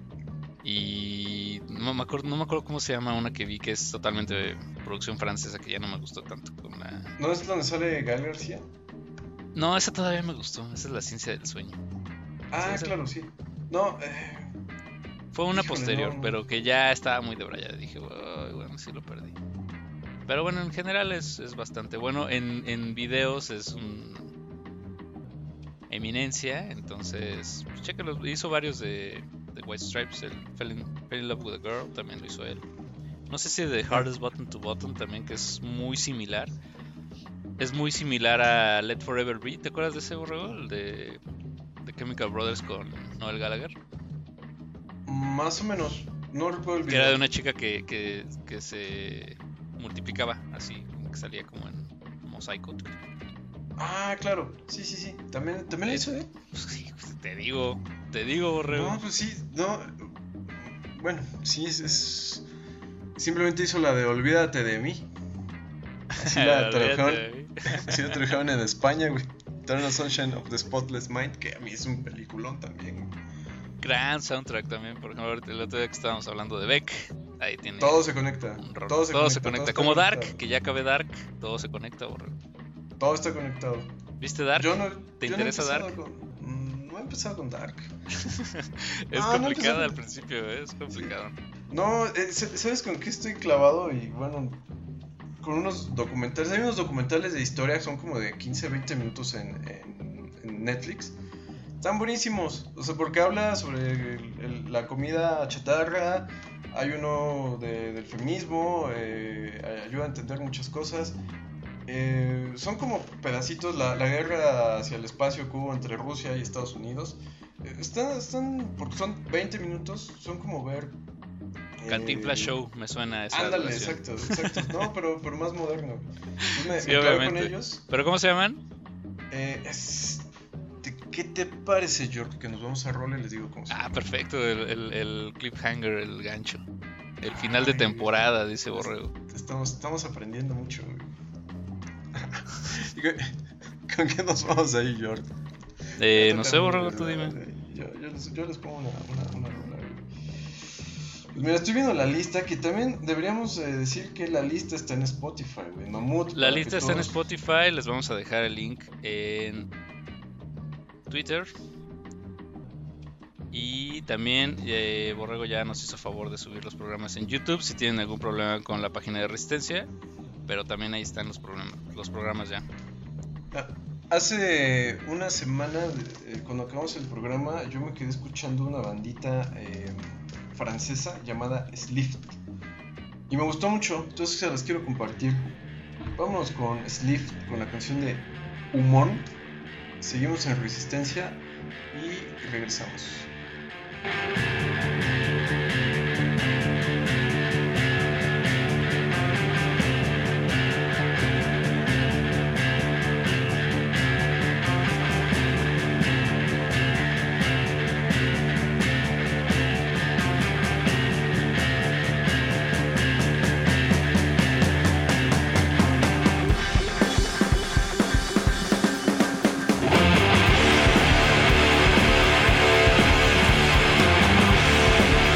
Y no me acuerdo, no me acuerdo cómo se llama una que vi que es totalmente producción francesa, que ya no me gustó tanto con la... ¿No es donde sale Gael García? No, esa todavía me gustó. Esa es La ciencia del sueño. Ah, Sí, sí. claro, sí. No, eh, Fue una Híjole, posterior, no, no. pero que ya estaba muy debrayada. Dije, "Ay, bueno, sí lo perdí". Pero bueno, en general es, es bastante bueno. En, en videos es un eminencia. Entonces, pues, chéquenlo. Hizo varios de, de White Stripes. El Fell in, Fell in Love with a Girl también lo hizo él. No sé si de Hardest Button to Button también, que es muy similar. Es muy similar a Let Forever Be. ¿Te acuerdas de ese, Borrego? El de, de Chemical Brothers con Noel Gallagher. más o menos. No recuerdo el Que video. era de una chica que, que, que se multiplicaba, así, como que salía como en mosaico. Ah, claro. Sí, sí, sí. También, también lo hizo, ¿eh? Pues sí, pues te digo, te digo, Borrego. No, pues sí, no. Bueno, sí, es, es- simplemente hizo la de Olvídate de mí. Así la Olvídate tradujeron, de mí. así la tradujeron en España, güey. Eternal Sunshine of the Spotless Mind, que a mí es un peliculón también, güey. Gran soundtrack también, por ejemplo, ahorita- el otro día que estábamos hablando de Beck, ahí tiene Todo se conecta. un rol. Todo se Todo conecta. se conecta. todo está Como Dark, conectado. que ya acabé Dark, todo se conecta, Borrego. Todo está conectado. ¿Viste Dark? Yo no, ¿Te yo no he interesa empezado Dark? con- mm, no he empezado con Dark. Es No, no complicada empezó- al principio, ¿eh? Es complicado. No, eh, ¿sabes con qué estoy clavado? Y bueno, con unos documentales. Hay unos documentales de historia que son como de quince, veinte minutos en, en- en Netflix. Están buenísimos. O sea, porque habla sobre el- el- la comida chatarra. Hay uno de- del feminismo. eh, ayuda a entender muchas cosas. eh, son como pedacitos, la, la guerra hacia el espacio que hubo entre Rusia y Estados Unidos. Eh, están, están, porque son veinte minutos, son como ver... Cantinflas eh, Show, me suena esa Ándale, relación. exacto, exacto. No, pero, pero más moderno. Entonces me, Sí, me clavé con obviamente. ellos. ¿Pero cómo se llaman? Eh, es- te- ¿Qué te parece, George? Que nos vamos a rol y les digo cómo se Ah, llama. perfecto, el, el, el cliffhanger, el gancho. El final de Ay, temporada, dice Borrego. Estamos, estamos aprendiendo mucho, güey. ¿Y ¿Con, con qué nos vamos ahí, George? Eh, Ya no toca sé, a mí, Borrego, tú ¿verdad? dime. Yo, yo les, yo les pongo una, una, una rola, güey. Pues mira, estoy viendo la lista, que también deberíamos eh, decir que la lista está en Spotify, güey. Mamut. La para que lista está en todos- Spotify, les vamos a dejar el link en Twitter. Y también eh, Borrego ya nos hizo favor de subir los programas en YouTube si tienen algún problema con la página de Resistencia. Pero también ahí están los, programas los programas ya. Ah, Hace una semana, eh, cuando acabamos el programa, yo me quedé escuchando una bandita eh, francesa llamada Slift. Y me gustó mucho, entonces se las quiero compartir. Vámonos con Slift, con la canción de Humón. Seguimos en Resistencia y regresamos. Thank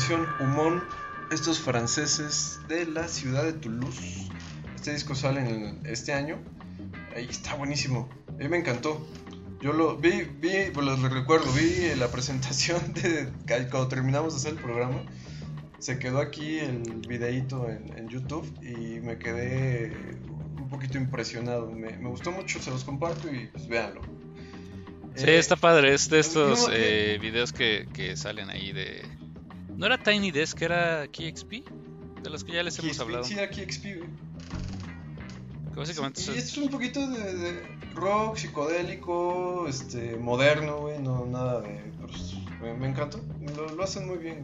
formación Humon, estos franceses de la ciudad de Toulouse. Este disco sale en este año. Ahí está buenísimo. A mí me encantó. Yo lo vi, vi, pues lo recuerdo, vi la presentación de cuando terminamos de hacer el programa. Se quedó aquí el videíto en, en YouTube y me quedé un poquito impresionado. Me, me gustó mucho, se los comparto y pues véanlo. Sí, Eh, está padre, es de estos no, eh, videos que, que salen ahí de... ¿No era Tiny Desk, era Key X P? De los que ya les hemos K X P, hablado. Sí, aquí X P, güey. Que básicamente Sí, y es- esto es un poquito de, de rock psicodélico, este, moderno, güey, no nada de... Pues, me, me encantó, lo, lo hacen muy bien.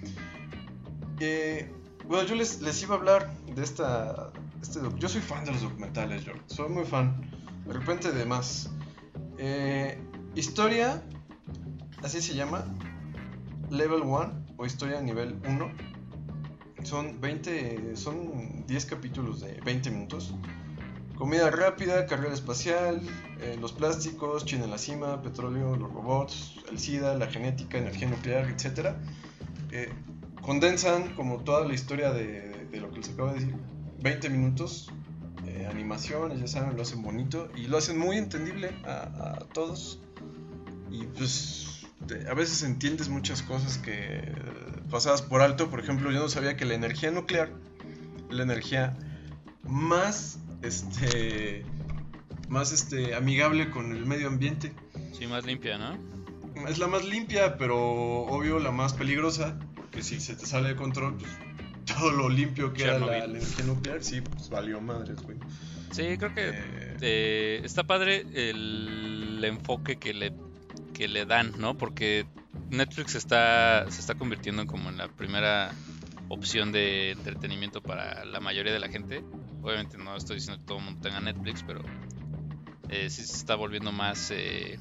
Eh, bueno, yo les, les iba a hablar de esta... Este, doc- yo soy fan de los documentales, George, soy muy fan, de repente de más. Eh, historia, así se llama, Level uno o Historia Nivel uno. Son veinte, son diez capítulos de veinte minutos. Comida rápida, carrera espacial, eh, los plásticos, China en la cima, petróleo, los robots, el SIDA, la genética, energía nuclear, etcétera. Eh, condensan como toda la historia de, de lo que les acabo de decir. veinte minutos, eh, animaciones, ya saben, lo hacen bonito y lo hacen muy entendible a, a todos. Y pues te- a veces entiendes muchas cosas que eh, pasadas por alto. Por ejemplo, yo no sabía que la energía nuclear, la energía más este más este amigable con el medio ambiente, sí, más limpia, ¿no? es la más limpia, pero obvio la más peligrosa, porque si se te sale de control, pues todo lo limpio que era la, Chernobyl. la energía nuclear, sí, pues valió madres, güey. Sí, creo que Eh, eh, está padre el enfoque que le, que le dan, ¿no? Porque Netflix está, se está convirtiendo como en la primera opción de entretenimiento para la mayoría de la gente. Obviamente no estoy diciendo que todo el mundo tenga Netflix, pero eh, sí se está volviendo más, eh,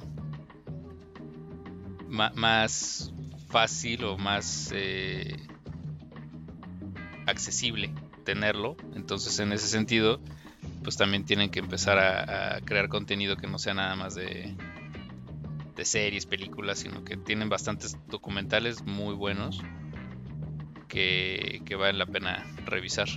ma- más fácil o más eh, accesible tenerlo. Entonces, en ese sentido, pues también tienen que empezar a, a crear contenido que no sea nada más de, de series, películas, sino que tienen bastantes documentales muy buenos que, que valen la pena revisar.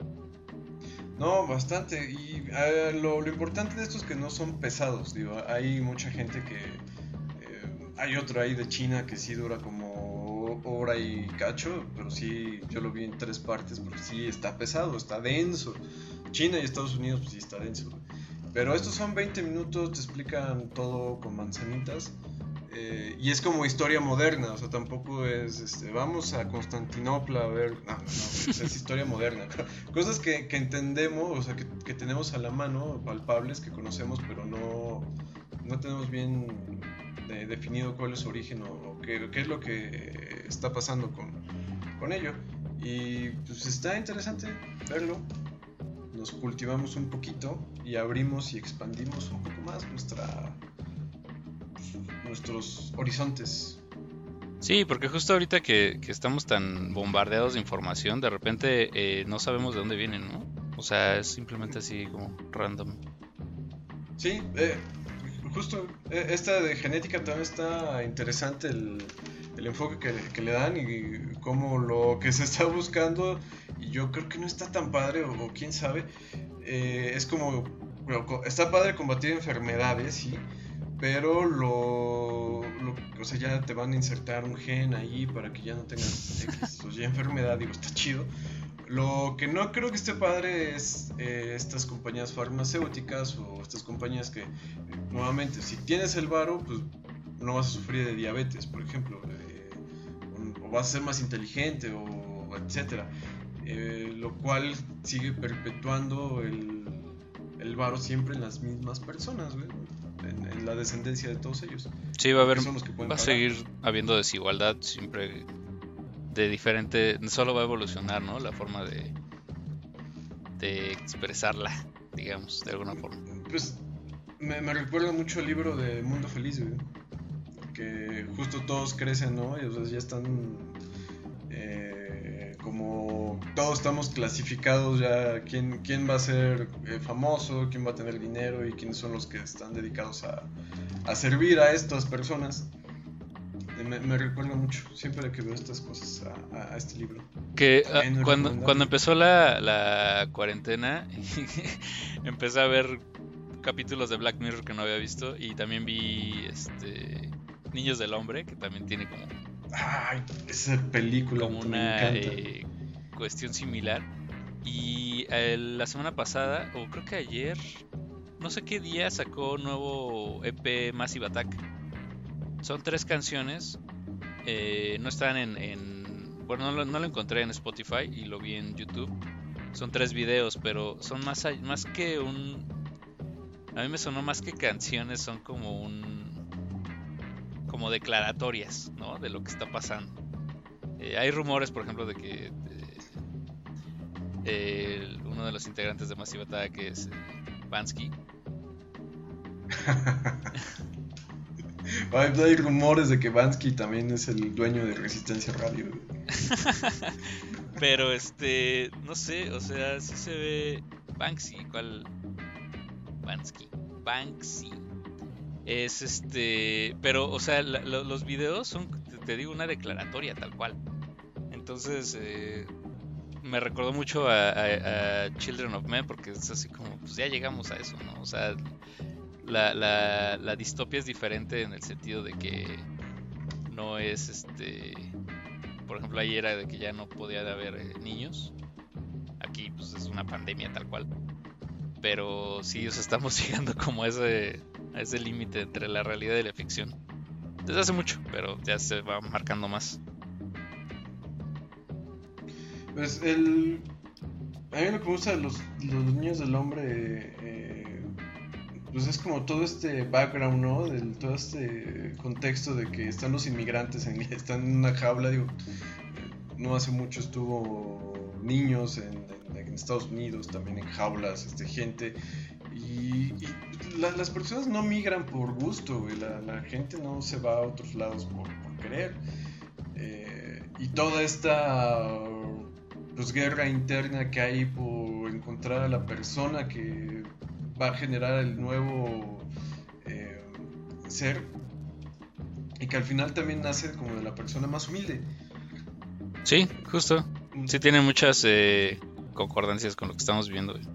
No, bastante. Y eh, lo, lo importante de esto es que no son pesados. Digo, hay mucha gente que... eh, hay otro ahí de China que sí dura como hora y cacho, pero sí, yo lo vi en tres partes porque sí está pesado, está denso. China y Estados Unidos pues sí está denso. Pero estos son veinte minutos, te explican todo con manzanitas. Eh, y es como historia moderna, o sea, tampoco es, este, vamos a Constantinopla a ver, no, no, no, es, es historia moderna, cosas que, que entendemos, o sea, que, que tenemos a la mano, palpables, que conocemos, pero no, no tenemos bien de- definido cuál es su origen o, o qué, qué es lo que está pasando con, con ello. Y pues está interesante verlo, nos cultivamos un poquito y abrimos y expandimos un poco más nuestra... nuestros horizontes. Sí, porque justo ahorita que, que estamos tan bombardeados de información, de repente eh, no sabemos de dónde vienen, ¿no? O sea, es simplemente así como random. Sí, eh, justo eh, esta de genética también está interesante el, el enfoque que, le- que le dan y cómo lo que se está buscando, y yo creo que no está tan padre, o, o quién sabe, eh, es como, bueno, co- está padre combatir enfermedades, sí, pero lo, lo, o sea, ya te van a insertar un gen ahí para que ya no tengas X o Y enfermedad, digo, está chido. Lo que no creo que esté padre es eh, estas compañías farmacéuticas o estas compañías que, eh, nuevamente, si tienes el varo, pues no vas a sufrir de diabetes, por ejemplo, eh, o, o vas a ser más inteligente, o etcétera. Eh, lo cual sigue perpetuando el, el varo siempre en las mismas personas, güey, en, en la descendencia de todos ellos. Sí, va a haber, Que son los que pueden va a pagar. seguir habiendo desigualdad siempre de diferente, solo va a evolucionar, ¿no? La forma de, de expresarla, digamos, de alguna forma. Pues me, me recuerda mucho el libro de Mundo Feliz, güey. Que justo todos crecen, ¿no? Y o sea, ya están eh, como todos estamos clasificados ya. ¿Quién, quién va a ser eh, famoso? ¿Quién va a tener dinero? Y quiénes son los que están dedicados a, a servir a estas personas. me, me recuerda mucho, siempre que veo estas cosas, a, a, a este libro. Que ah, También muy cuando, recomendable. cuando empezó la, la cuarentena, empecé a ver capítulos de Black Mirror que no había visto. Y también vi este Niños del Hombre, que también tiene como, Ay, esa película como me una encanta. eh, cuestión similar. Y eh, la semana pasada, o creo que ayer, no sé qué día, sacó nuevo E P Massive Attack. Son tres canciones. eh, no están en, en- bueno, no lo, no lo encontré en Spotify y lo vi en YouTube. Son tres videos, pero son más, all- más que un... A mí me sonó más que canciones, son como un... como declaratorias, ¿no? De lo que está pasando. Eh, hay rumores, por ejemplo, de que eh, el- uno de los integrantes de Massive Attack es eh, Bansky. Hay, hay rumores de que Bansky también es el dueño de Resistencia Radio. Pero este, no sé, o sea, sí se ve Banksy, ¿cuál? Bansky, Banksy. Es este, pero, o sea, la- lo- los videos son, te, te digo, una declaratoria tal cual. Entonces, eh, me recordó mucho a, a- a Children of Men porque es así como, pues ya llegamos a eso, ¿no? O sea, la, la, la distopia es diferente en el sentido de que no es este, por ejemplo, ahí era de que ya no podía haber eh, niños. Aquí pues es una pandemia tal cual. Pero sí, o sea, estamos llegando como a ese, a ese límite entre la realidad y la ficción. Desde hace mucho, pero ya se va marcando más. Pues el. A mí lo que me gusta de los, los niños del hombre. eh, pues es como todo este background, ¿no? Del, todo este contexto de que están los inmigrantes, en, están en una jaula. Digo, eh, no hace mucho estuvo niños en, en- en Estados Unidos, también en jaulas, este, gente. Y, y la- las personas no migran por gusto, güey. La, la gente no se va a otros lados por, por querer. Eh, y toda esta pues guerra interna que hay por encontrar a la persona que va a generar el nuevo eh, ser, y que al final también nace como de la persona más humilde. Sí, justo. Sí tiene muchas eh, concordancias con lo que estamos viendo. güey.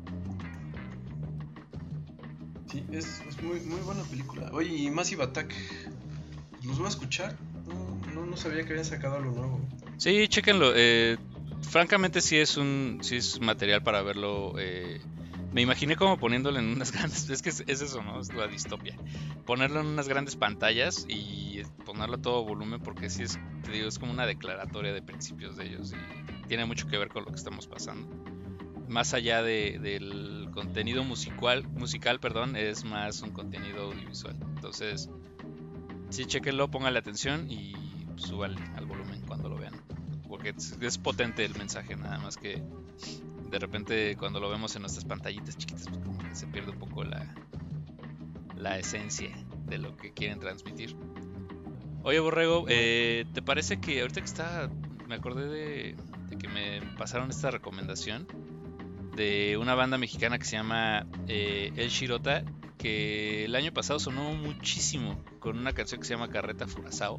Sí, es, es muy, muy buena película. Oye, y Massive Attack, los voy a escuchar. No, no, no sabía que habían sacado algo nuevo. Sí, chéquenlo. eh, francamente sí es un sí es material para verlo. eh, me imaginé como poniéndolo en unas grandes... Es que es, es eso, ¿no? Es la distopia. Ponerlo en unas grandes pantallas y ponerlo a todo volumen porque sí es, te digo, es como una declaratoria de principios de ellos y tiene mucho que ver con lo que estamos pasando. Más allá de, del contenido musical, musical, perdón, es más un contenido audiovisual. Entonces, sí, chequenlo, pónganle atención y súbanle al volumen cuando lo vean. Porque es, es potente el mensaje, nada más que de repente cuando lo vemos en nuestras pantallitas chiquitas, pues como que se pierde un poco la, la esencia de lo que quieren transmitir. Oye, Borrego, eh, ¿te parece que ahorita que está, me acordé de, de que me pasaron esta recomendación de una banda mexicana que se llama eh, El Shirota, que el año pasado sonó muchísimo con una canción que se llama Carreta Furazao.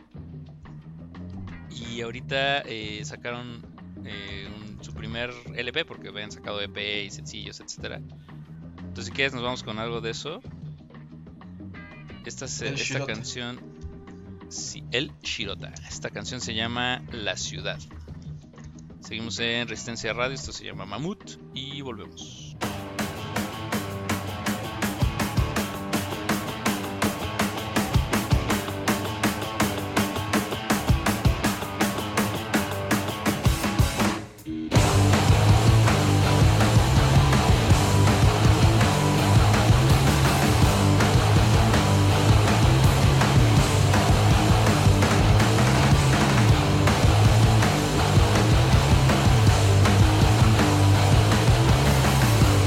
Y ahorita eh, sacaron eh, un- su primer L P porque habían sacado E P y sencillos, etcétera. Entonces, si quieres, nos vamos con algo de eso. Esta, se- El esta Shirota. canción, sí, El Shirota. Esta canción se llama La Ciudad. Seguimos en Resistencia Radio. Esto se llama Mamut y volvemos. Thank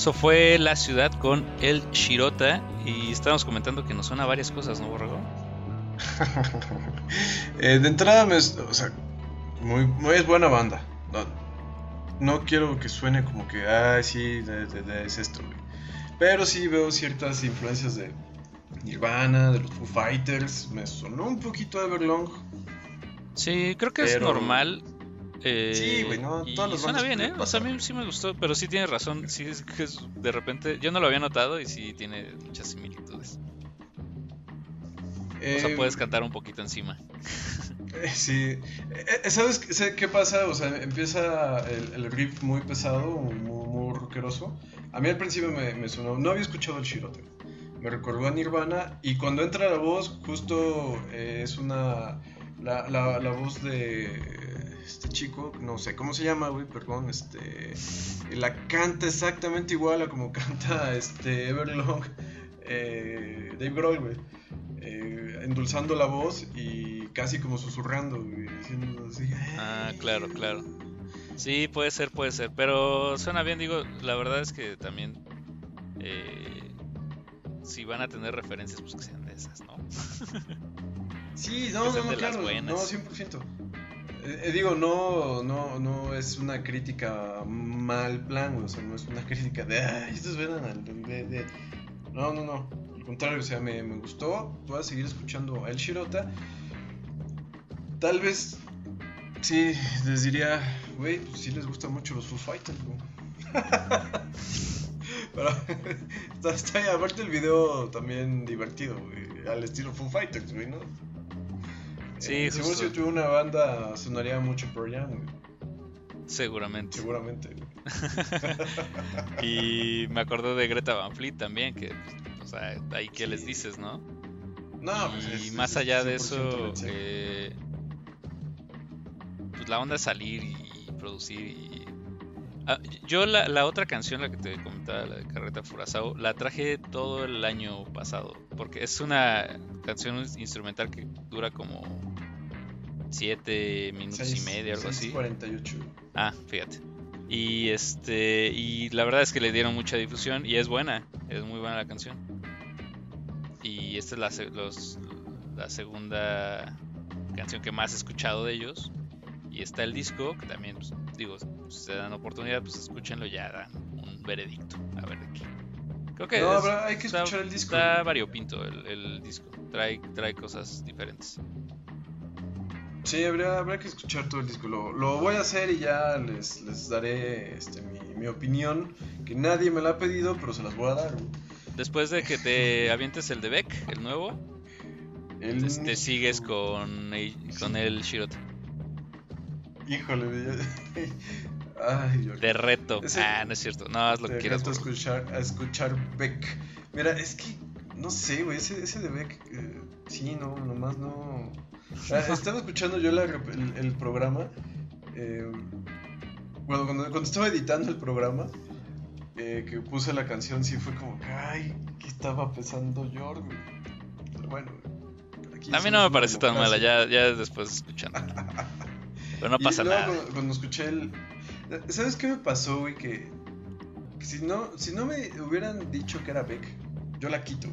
Eso fue La Ciudad con El Shirota. Y estábamos comentando que nos suena a varias cosas, ¿no, Borrego? eh, de entrada, me, o sea, muy, muy es buena banda. No, no quiero que suene como que, ah, sí, de, de, de, es esto, güey. Pero sí veo ciertas influencias de Nirvana, de los Foo Fighters. Me sonó un poquito Everlong. Sí, creo que pero... es normal. Eh, sí, güey, no, y todas las suena bandas bien, ¿eh? O sea, a mí sí me gustó, pero sí tienes razón. Sí, es que es, de repente, yo no lo había notado y sí tiene muchas similitudes. Eh, o sea, puedes cantar un poquito encima. Eh, sí, eh, ¿sabes qué pasa? O sea, empieza el, el riff muy pesado, muy, muy rockeroso. A mí al principio me, me sonó, no había escuchado el Shirota, me recordó a Nirvana. Y cuando entra la voz, justo eh, es una, la, la, la voz de este chico, no sé cómo se llama, güey, perdón, este, la canta exactamente igual a como canta este Everlong, eh, Dave Grohl, güey. Eh, endulzando la voz y casi como susurrando, güey, diciendo así. Ah, claro, claro. Sí, puede ser, puede ser. Pero suena bien, digo, la verdad es que también eh, si van a tener referencias, pues que sean de esas, ¿no? Sí, no, no, no, claro, no, cien por ciento. Eh, digo, no, no, no es una crítica mal plan, güey, o sea, no es una crítica de, ay, estos ven al de, de. No, no, no. Al contrario, o sea, me, me gustó. Voy a seguir escuchando a El Shirota. Tal vez, sí, les diría, güey, pues sí les gustan mucho los Foo Fighters, güey. Pero está, está ahí, aparte el video también divertido, güey, al estilo Foo Fighters, güey, ¿no? Sí, eh, seguro si yo tuviera una banda sonaría mucho Pearl Jam, güey. Seguramente. Seguramente, güey. Y me acordé de Greta Van Fleet también, que, pues, o sea, ahí que sí. les dices, ¿no? No, y pues es, más es, allá de eso, eh, pues la onda es salir y producir y... Ah, yo la, la otra canción, la que te comentaba, la de Carreta Furazao, la traje todo el año pasado, porque es una canción instrumental que dura como siete minutos seis, y medio, algo seis así. cuarenta y ocho. Ah, fíjate. Y este y la verdad es que le dieron mucha difusión y es buena, es muy buena la canción. Y esta es la, los, la segunda canción que más he escuchado de ellos. Y está el disco, que también, pues, digo, si se dan oportunidad, pues escúchenlo, ya dan un veredicto. A ver de qué. Creo que no, es, hay que escuchar está, el disco. Está variopinto el, el disco, trae, trae cosas diferentes. Sí, habría, habría que escuchar todo el disco. Lo, lo voy a hacer y ya les, les daré este, mi, mi opinión, que nadie me la ha pedido, pero se las voy a dar. Güey. Después de que te avientes el de Beck, el nuevo, el... Te, te sigues con, con el Shirota. Híjole, ay, yo... de reto. Ese... Ah, no es cierto. No, haz lo que quieras. A escuchar, a escuchar Beck. Mira, es que no sé, güey, ese, ese de Beck, eh, sí, no, nomás no. Ah, estaba escuchando yo la, el, el programa. Eh, bueno, cuando, cuando estaba editando el programa, eh, que puse la canción, sí fue como que, ay, ¿qué estaba pensando George? Pero bueno, aquí a mí no me parece tan mala, ya, ya después escuchando. Pero no pasa y luego, nada. Cuando, cuando escuché el... ¿Sabes qué me pasó, güey? Que, que si, no, si no me hubieran dicho que era Beck, yo la quito.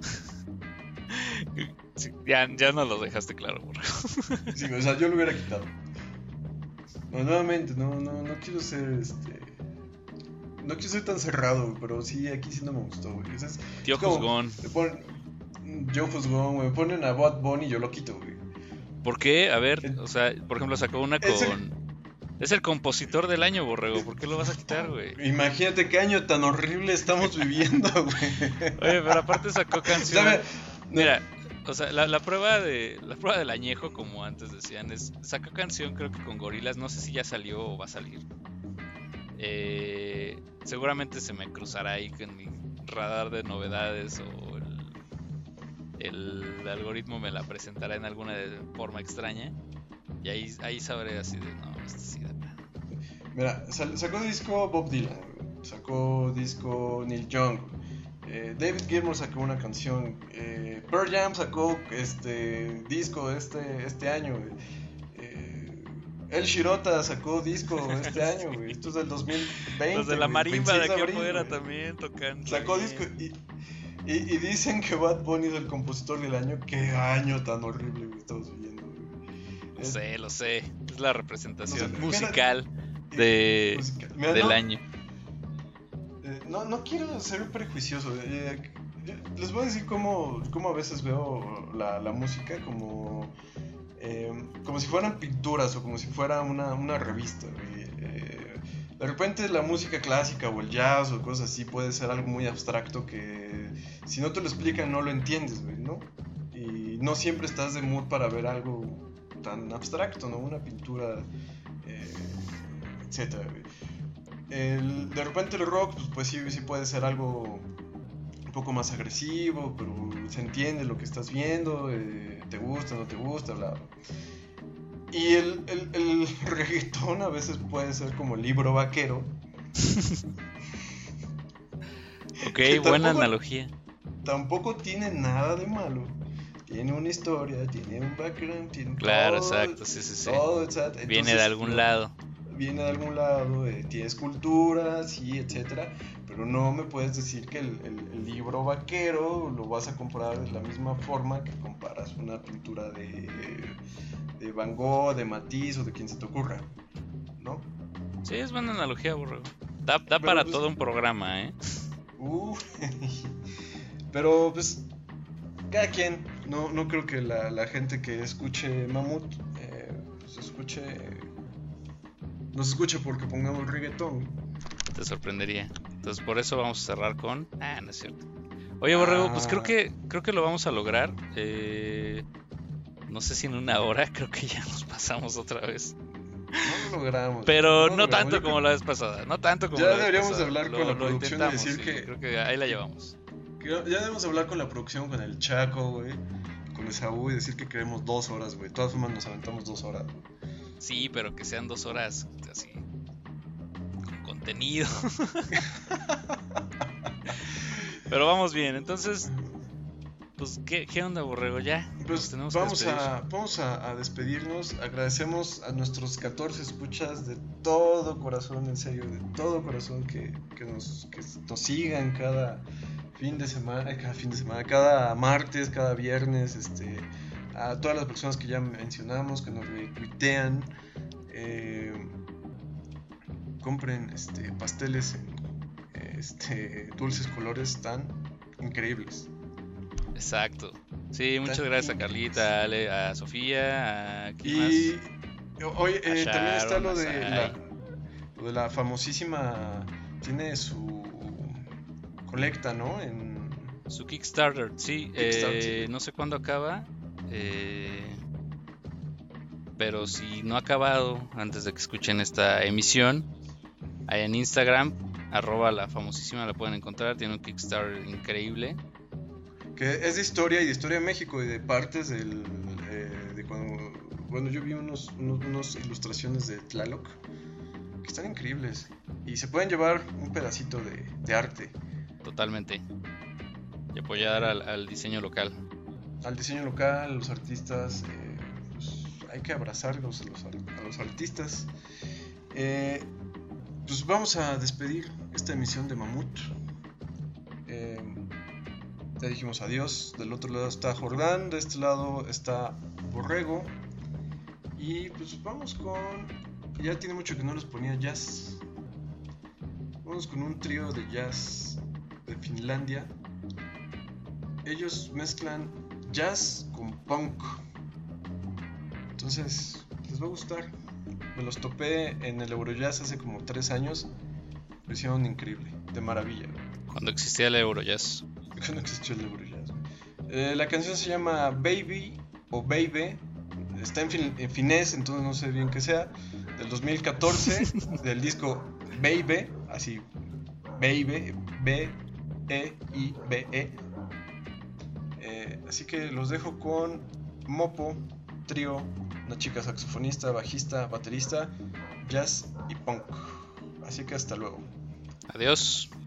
Sí, ya, ya no lo dejaste claro, burro. Sí, o sea, yo lo hubiera quitado. No, nuevamente, no, no, no quiero ser este... No quiero ser tan cerrado, pero sí, aquí sí no me gustó, güey. Es, Tío es como, Juzgón. Me ponen, yo Juzgón, güey. Me ponen a Bad Bunny y yo lo quito, güey. ¿Por qué? A ver, o sea, por ejemplo, sacó una con... Es el, es el compositor del año, Borrego. ¿Por qué lo vas a quitar, güey? Imagínate qué año tan horrible estamos viviendo, güey. Oye, pero aparte sacó canción... ¿Sabe? Mira, o sea, la, la prueba de la prueba del añejo, como antes decían, es... Sacó canción, creo que con Gorillaz. No sé si ya salió o va a salir. Eh, seguramente se me cruzará ahí con mi radar de novedades o... El algoritmo me la presentará en alguna forma extraña. Y ahí, ahí sabré así de, no, este sí de plano. Mira, sacó disco Bob Dylan, sacó disco Neil Young, eh, David Gilmour sacó una canción, eh, Pearl Jam sacó este disco este, este año, eh, El Shirota sacó disco este año, güey. Esto es del dos mil veinte. Los de la güey, marimba de veintiséis aquí abril, afuera güey. también tocando. Sacó bien. disco y, y, y dicen que Bad Bunny es el compositor del año. Qué año tan horrible, güey, estamos viviendo, güey. Lo sé, lo sé. Es la representación No sé, musical mira, de, música. Mira, del no, año. eh, no, no quiero ser prejuicioso. eh, yo- les voy a decir cómo, cómo a veces veo la, la música como, eh, como si fueran pinturas o como si fuera una, una revista, güey. Eh, de repente la música clásica o el jazz o cosas así puede ser algo muy abstracto que si no te lo explican no lo entiendes, güey, ¿no? Y no siempre estás de mood para ver algo tan abstracto, ¿no? Una pintura, eh, etcétera, güey. El- de repente el rock, pues, pues sí, sí puede ser algo un poco más agresivo, pero se entiende lo que estás viendo, eh, te gusta, no te gusta, bla, bla. Y el, el, el reggaetón a veces puede ser como libro vaquero. Ok, que buena tampoco- analogía. Tampoco tiene nada de malo. Tiene una historia, tiene un background, tiene Claro, todo, exacto, sí, sí, sí. todo, etcétera. Viene Entonces, de algún no- lado. Viene de algún lado, eh, tienes cultura, sí, etcétera, pero no me puedes decir que el, el- el libro vaquero lo vas a comprar de la misma forma que comparas una pintura de, de Van Gogh, de Matisse o de quien se te ocurra, ¿no? Sí, es buena analogía, Borrego. Da, da Pero, para pues, todo un programa, ¿eh? Uh, pero pues cada quien, no, no creo que la, la gente que escuche Mamut eh, pues escuche, nos escuche porque pongamos reggaetón. Te sorprendería. Entonces por eso vamos a cerrar con... Ah, no es cierto. Oye, Borrego, pues creo Ah. que creo que lo vamos a lograr. Eh, no sé si en una hora, creo que ya nos pasamos otra vez. No lo logramos. Pero lo no logramos. tanto Yo como creo la vez pasada. No tanto como Ya la vez deberíamos pasada. hablar Lo- con la lo producción y intentamos, decir sí, que- creo que ahí la llevamos. que Ya debemos hablar con la producción, con el Chaco, güey, con Esaú y decir que queremos dos horas, güey. De todas formas nos aventamos dos horas. Sí, pero que sean dos horas así con contenido. Pero vamos bien, entonces, pues, ¿qué, qué onda, Borrego? Ya, Pues nos tenemos que vamos, despedir. a, vamos a, a despedirnos. Agradecemos a nuestros catorce escuchas de todo corazón, en serio, de todo corazón que, que, nos, que nos sigan cada fin de semana, cada fin de semana, cada martes, cada viernes, este, a todas las personas que ya mencionamos, que nos retuitean, eh, compren este, pasteles en este, dulces colores tan increíbles. Exacto. Sí, muchas Tan gracias a increíbles. Carlita, a, Ale, a Sofía, a... ¿quién Y más? oye, A eh, también está Sharon, lo a de, Sai. la, lo de la famosísima, tiene su colecta, ¿no? En, Su Kickstarter, sí. Kickstarter, eh, sí. no sé cuándo acaba. eh, pero si no ha acabado, antes de que escuchen esta emisión, ahí en Instagram, arroba la famosísima, la pueden encontrar. Tiene un Kickstarter increíble. que es de historia y de historia de México y de partes del, eh, de cuando, bueno, yo vi unos, unos, unos ilustraciones de Tlaloc que están increíbles y se pueden llevar un pedacito de, de arte Totalmente. Y apoyar al, al diseño local. al diseño local, a los artistas, eh, pues hay que abrazarlos a los, ar- a los artistas. Eh, pues vamos a despedir esta emisión de Mamut. Eh, ya dijimos adiós. Del otro lado está Jordán, de este lado está Borrego. Y pues vamos con... Ya tiene mucho que no les ponía jazz. Vamos con un trío de jazz de Finlandia. Ellos mezclan jazz con punk. Entonces, les va a gustar. Me los topé en el Eurojazz hace como tres años. Lo hicieron increíble, de maravilla. Cuando existía el Eurojazz. Cuando existió el Eurojazz. Eh, la canción se llama Baby o Baby. Está en, fin- en finés, entonces no sé bien qué sea. Del dos mil catorce, del disco Baby, así, Baby, B E I B E. Eh, así que los dejo con Mopo, trío, una chica saxofonista, bajista, baterista, jazz y punk. Así que hasta luego. Adiós.